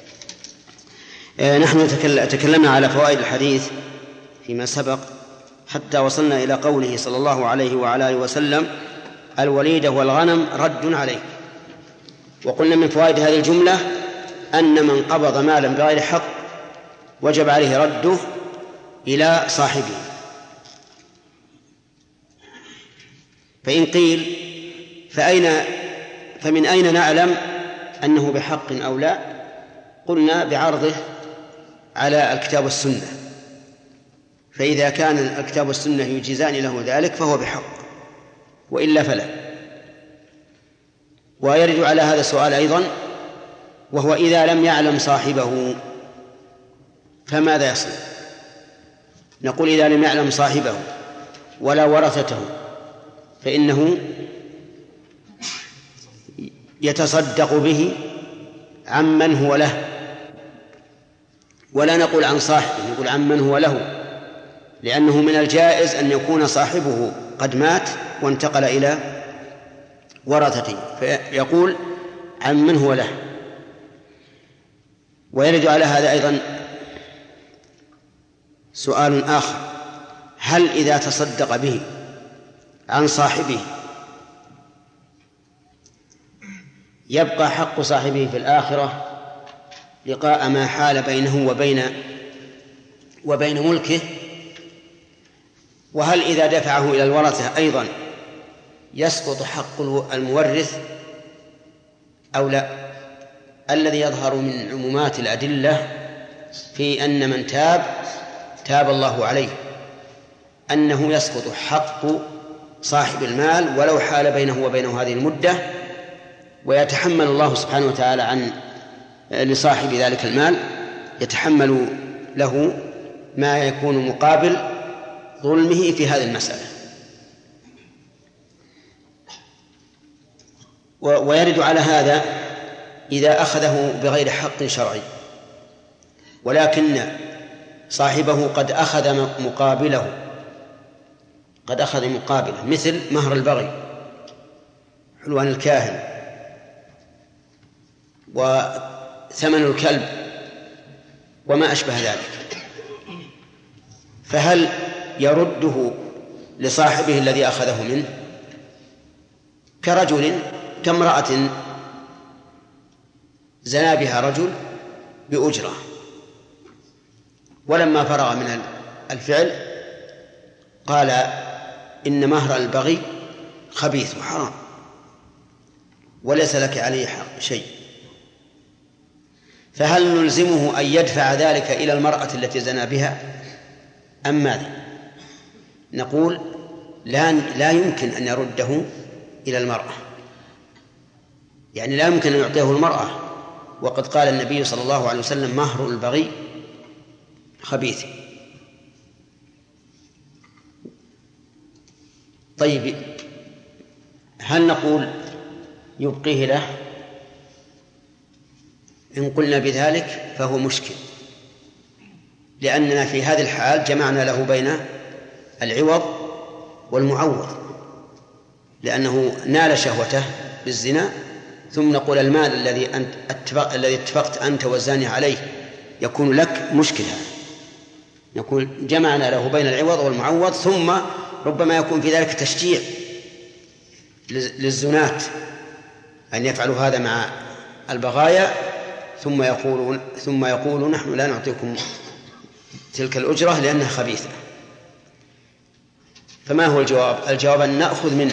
S2: نحن تكلمنا على فوائد الحديث فيما سبق حتى وصلنا إلى قوله صلى الله عليه وعلى آله وسلم: الوليدة والغنم رد عليه. وقلنا من فوائد هذه الجملة أن من قبض مالا بغير حق وجب عليه رده إلى صاحبه. فإن قيل فمن أين نعلم أنه بحق أو لا؟ قلنا بعرضه على الكتاب والسنة، فإذا كان الكتاب والسنة يجيزان له ذلك فهو بحق، وإلا فلا. ويرد على هذا السؤال أيضا، وهو إذا لم يعلم صاحبه فماذا يصنع؟ نقول إذا لم يعلم صاحبه ولا ورثته فإنه يتصدق به عمن هو له، ولا نقول عن صاحبه، نقول عمن هو له، لأنه من الجائز أن يكون صاحبه قد مات وانتقل إلى ورثته، فيقول عمن هو له. ويرد على هذا أيضا سؤال آخر: هل إذا تصدق به عن صاحبه يبقى حق صاحبه في الآخرة لقاء ما حال بينه وبين ملكه؟ وهل إذا دفعه إلى الورثة أيضا يسقط حق المورث أو لا؟ الذي يظهر من عمومات الأدلة في أن من تاب الله عليه أنه يسقط حق صاحب المال ولو حال بينه وبينه هذه المدة، ويتحمل الله سبحانه وتعالى لصاحب ذلك المال، يتحمل له ما يكون مقابل ظلمه في هذه المسألة. ويرد على هذا إذا أخذه بغير حق شرعي ولكن صاحبه قد أخذ مقابله مثل مهر البغي، حلوان الكاهن، وثمن الكلب وما أشبه ذلك، فهل يرده لصاحبه الذي أخذه منه؟ كامرأة زنا بها رجل بأجرة، ولما فرغ من الفعل قال إن مهر البغي خبيث وحرام وليس لك عليه شيء، فهل نلزمه أن يدفع ذلك إلى المرأة التي زنا بها أم ماذا؟ نقول لا يمكن أن يرده إلى المرأة، يعني لا يمكن أن يعطيه المرأة، وقد قال النبي صلى الله عليه وسلم: مهر البغي خبيث. طيب، هل نقول يبقيه له؟ إن قلنا بذلك فهو مشكل، لأننا في هذه الحال جمعنا له بين العوض والمعوض، لأنه نال شهوته بالزنا، ثم نقول المال الذي اتفقت أنت والزاني عليه يكون لك مشكلة. نقول جمعنا له بين العوض والمعوض، ثم ربما يكون في ذلك تشجيع للزنات أن يفعلوا هذا مع البغايا، ثم يقولون نحن لا نعطيكم تلك الأجرة لأنها خبيثة. فما هو الجواب؟ الجواب أن نأخذ منه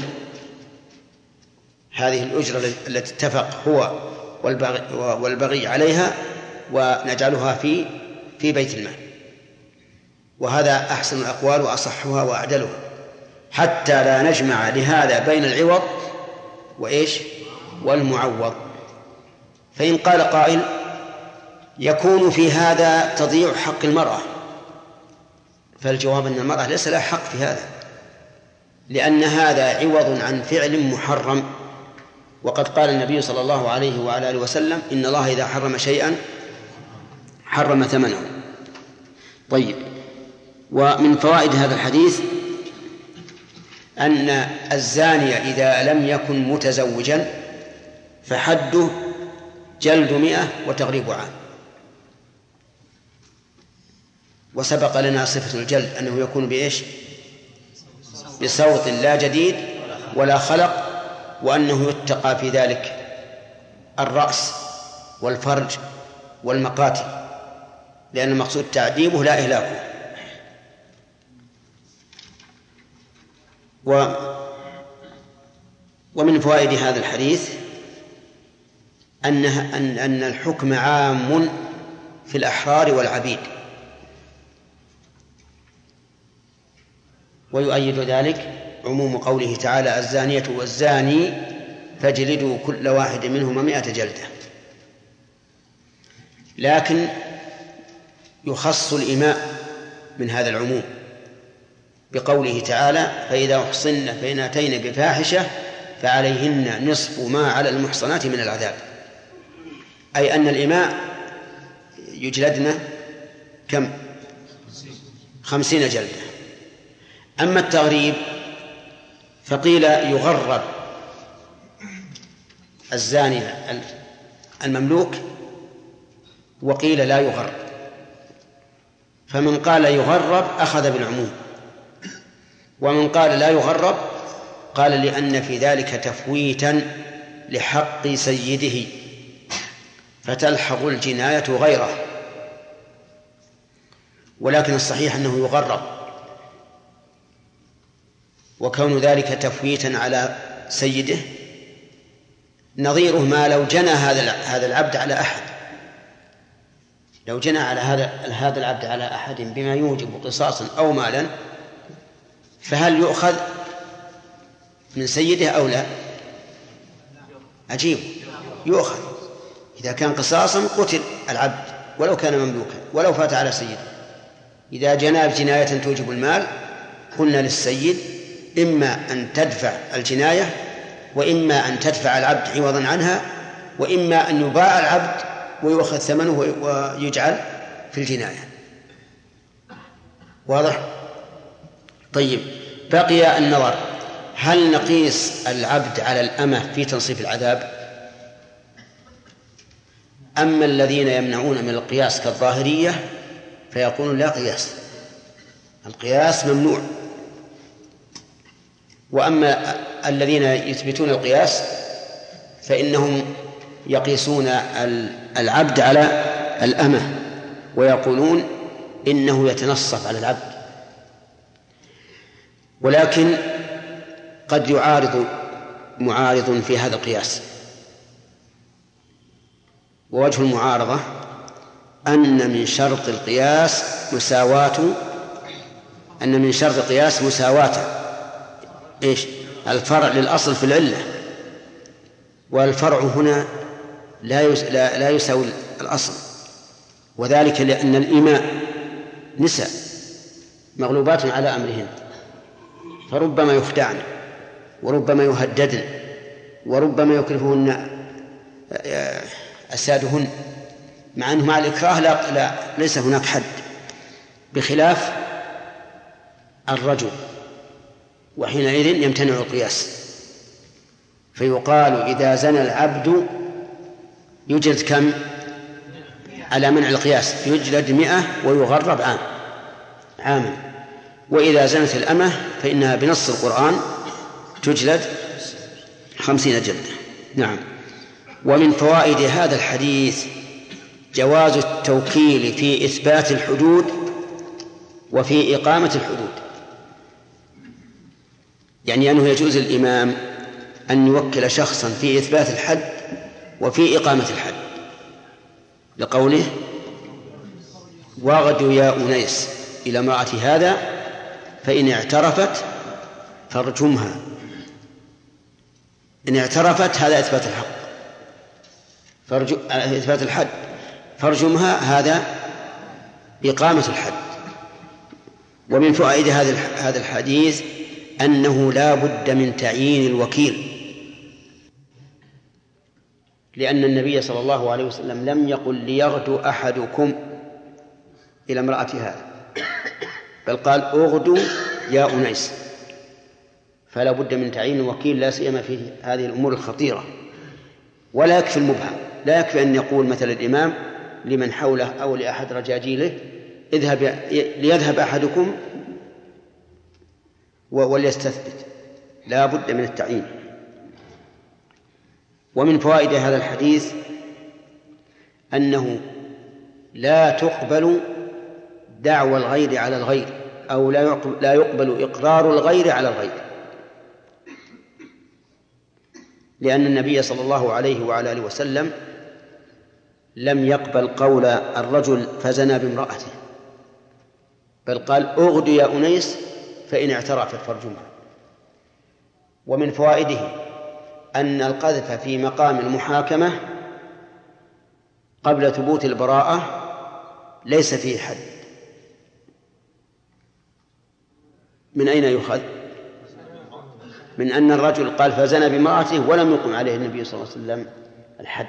S2: هذه الأجرة التي اتفق هو والبغي عليها ونجعلها في بيت المال، وهذا أحسن الأقوال وأصحها وأعدلها، حتى لا نجمع لهذا بين العوض والمعوض. فإن قال قائل: يكون في هذا تضييع حق المرأة، فالجواب أن المرأة ليس لها حق في هذا، لأن هذا عوض عن فعل محرم، وقد قال النبي صلى الله عليه وعلى آله وسلم: إن الله إذا حرم شيئا حرم ثمنه. طيب، ومن فوائد هذا الحديث أن الزاني إذا لم يكن متزوجا فحده جلد 100 وتغريب عام، وسبق لنا صفة الجلد أنه يكون بإيش؟ بصوت لا جديد ولا خلق، وأنه يتقى في ذلك الرأس والفرج والمقاتل، لأن المقصود تعذيبه لا إهلاكه. ومن فوائد هذا الحديث أن الحكم عام في الأحرار والعبيد، ويؤيد ذلك عموم قوله تعالى: الزانية والزاني فاجلدوا كل واحد منهما 100 جلدة. لكن يخص الإماء من هذا العموم بقوله تعالى: فإذا أحصن فإن أتين بفاحشة فعليهن نصف ما على المحصنات من العذاب، أي أن الإماء يجلدن كم؟ 50 جلدة. أما التغريب فقيل يغرب الزاني المملوك، وقيل لا يغرب، فمن قال يغرب أخذ بالعموم، ومن قال لا يغرب قال لأن في ذلك تفويتا لحق سيده فتلحق الجناية غيره، ولكن الصحيح أنه يغرب، وكون ذلك تفويتا على سيده نظيره ما لو جنى هذا العبد على أحد، لو جنى على هذا العبد على أحد بما يوجب قصاصا أو مالا، فهل يؤخذ من سيده أو لا؟ عجيب، يؤخذ. إذا كان قصاصا قتل العبد ولو كان مملوكا ولو فات على سيده. إذا جنى جناية توجب المال قلنا للسيد إما أن تدفع الجناية، وإما أن تدفع العبد عوضا عنها، وإما أن يباع العبد ويؤخذ ثمنه ويجعل في الجناية. واضح؟ طيب، بقي النظر: هل نقيس العبد على الأمة في تنصيف العذاب؟ أما الذين يمنعون من القياس كالظاهرية فيقولون لا قياس، القياس ممنوع. وأما الذين يثبتون القياس فإنهم يقيسون العبد على الأمة ويقولون إنه يتنصف على العبد، ولكن قد يعارض معارض في هذا القياس. ووجه المعارضة أن من شرط القياس مساواة إيش؟ الفرع للأصل في العلة، والفرع هنا لا يساوي الأصل، وذلك لأن الإماء نساء مغلوبات على أمرهن، فربما يخدعن وربما يهددن وربما يكرههن أسادهن، مع أنه مع الإكراه ليس هناك حد، بخلاف الرجل، وحينئذ يمتنع القياس. فيقال إذا زنى العبد يجلد كم؟ على منع القياس يجلد 100 ويغرب عاما. وإذا زنت الأمة فإنها بنص القرآن تجلد 50 جلدة. نعم. ومن فوائد هذا الحديث جواز التوكيل في إثبات الحدود وفي إقامة الحدود، يعني أنه يجوز الإمام أن يوكل شخصا في إثبات الحد وفي إقامة الحد، لقوله: واغد يا أنيس إلى امرأة هذا فإن اعترفت فارجمها. إن اعترفت هذا إثبات الحق، إثبات الحد، فارجمها هذا إقامة الحد. ومن فوائد هذا الحديث أنه لا بد من تعيين الوكيل، لأن النبي صلى الله عليه وسلم لم يقل ليغدو أحدكم إلى امرأة هذا، بل قال: اغدوا يا أنيس. فلا بد من تعيين الوكيل، لا سيما في هذه الأمور الخطيرة. ولا يكفي المبهم، لا يكفي أن يقول مثل الإمام لمن حوله أو لأحد رجاجيله: ليذهب أحدكم وليستثبت، لا بد من التعيين. ومن فوائد هذا الحديث أنه لا تقبل دعوى الغير على الغير، أو لا يقبل إقرار الغير على الغير، لأن النبي صلى الله عليه وعلى آله وسلم لم يقبل قول الرجل فزنى بامرأته، بل قال اغد يا أنيس فإن اعترفت فارجمها. ومن فوائده أن القذف في مقام المحاكمة قبل ثبوت البراءة ليس فيه حد. من أين يؤخذ؟ من أن الرجل قال فزنى بامرأته ولم يقم عليه النبي صلى الله عليه وسلم الحد.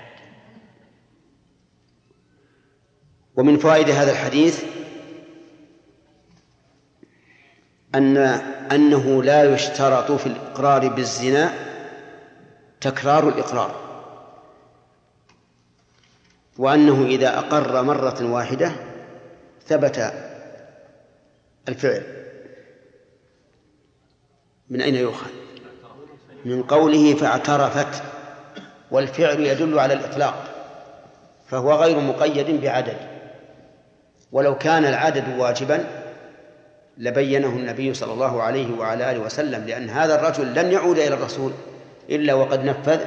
S2: ومن فوائد هذا الحديث أنه لا يشترط في الإقرار بالزنا تكرار الإقرار، وأنه إذا أقر مرة واحدة ثبت الفعل. من أين يؤخذ؟ من قوله فاعترفت، والفعل يدل على الإطلاق فهو غير مقيد بعدد، ولو كان العدد واجبا لبينه النبي صلى الله عليه وعلى آله وسلم، لأن هذا الرجل لن يعود إلى الرسول إلا وقد نفذ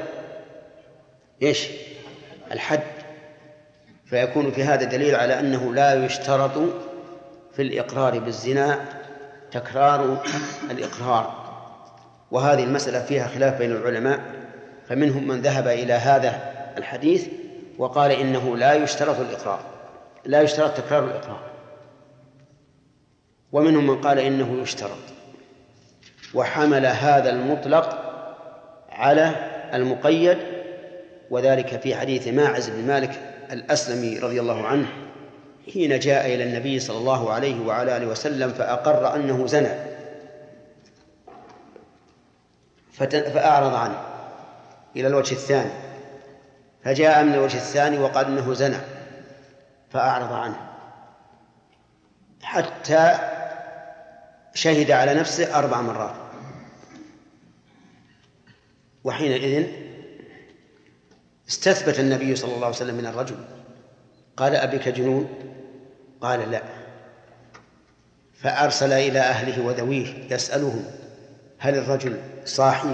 S2: الحد، فيكون في هذا دليل على أنه لا يشترط في الإقرار بالزنا تكرار الإقرار. وهذه المسألة فيها خلاف بين العلماء، فمنهم من ذهب إلى هذا الحديث وقال إنه لا يشترط الإقرار، لا يشترط تكرار الإقرار، ومنهم من قال إنه يشترط، وحمل هذا المطلق على المقيد، وذلك في حديث ماعز بن مالك الأسلمي رضي الله عنه حين جاء إلى النبي صلى الله عليه وعلى آله وسلم فأقر أنه زنى فأعرض عنه إلى الوجه الثاني، فجاء من الوجه الثاني وقال أنه زنى فأعرض عنه، حتى شهد على نفسه 4 مرات. وحينئذ استثبت النبي صلى الله عليه وسلم من الرجل، قال أبك جنون؟ قال لا. فأرسل إلى أهله وذويه يسألهم هل الرجل صاحي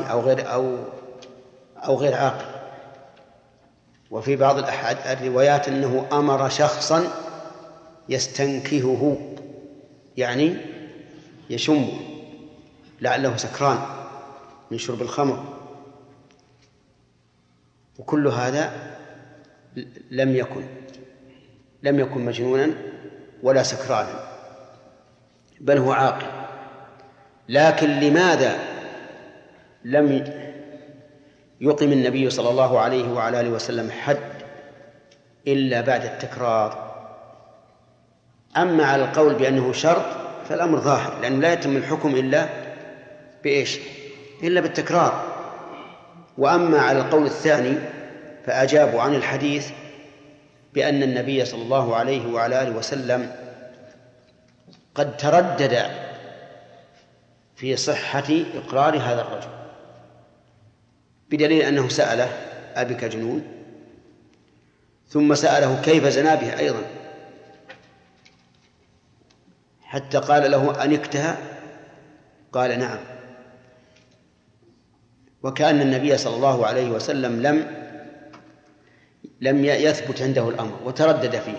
S2: أو غير عاقل. وفي بعض الروايات أنه أمر شخصا يستنكهه، يعني يشمه لعله سكران من شرب الخمر. وكل هذا لم يكن مجنونا ولا سكرانا، بل هو عاقل. لكن لماذا لم يقم النبي صلى الله عليه وعلى آله وسلم حد إلا بعد التكرار؟ أما على القول بأنه شرط فالأمر ظاهر، لأنه لا يتم الحكم إلا إلا بالتكرار. وأما على القول الثاني فأجابوا عن الحديث بأن النبي صلى الله عليه وعلى آله وسلم قد تردد في صحة إقرار هذا الرجل، بدليل أنه سأله أبك جنون، ثم سأله كيف زنا به أيضا، حتى قال له أنكتها؟ قال نعم. وكأن النبي صلى الله عليه وسلم لم يثبت عنده الأمر وتردد فيه.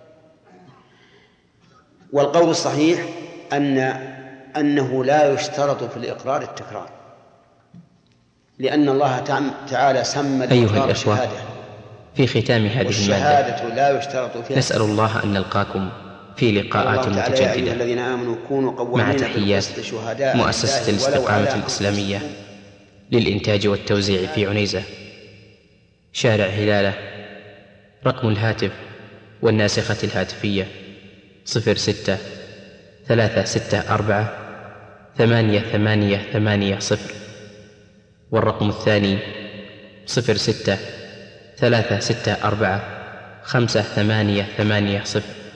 S2: والقول الصحيح أنه لا يشترط في الإقرار التكرار، لأن الله تعالى سمى الإقرار الشهادة.
S1: في ختام هذه
S2: والشهادة لا يشترط فيها.
S1: نسأل الله أن نلقاكم في لقاءات متجددة مع تحيات مؤسسة الاستقامة الإسلامية للإنتاج والتوزيع في عنيزة، شارع هلالة. رقم الهاتف والناسخة الهاتفية 06-364-8880، والرقم الثاني 06-364-5880.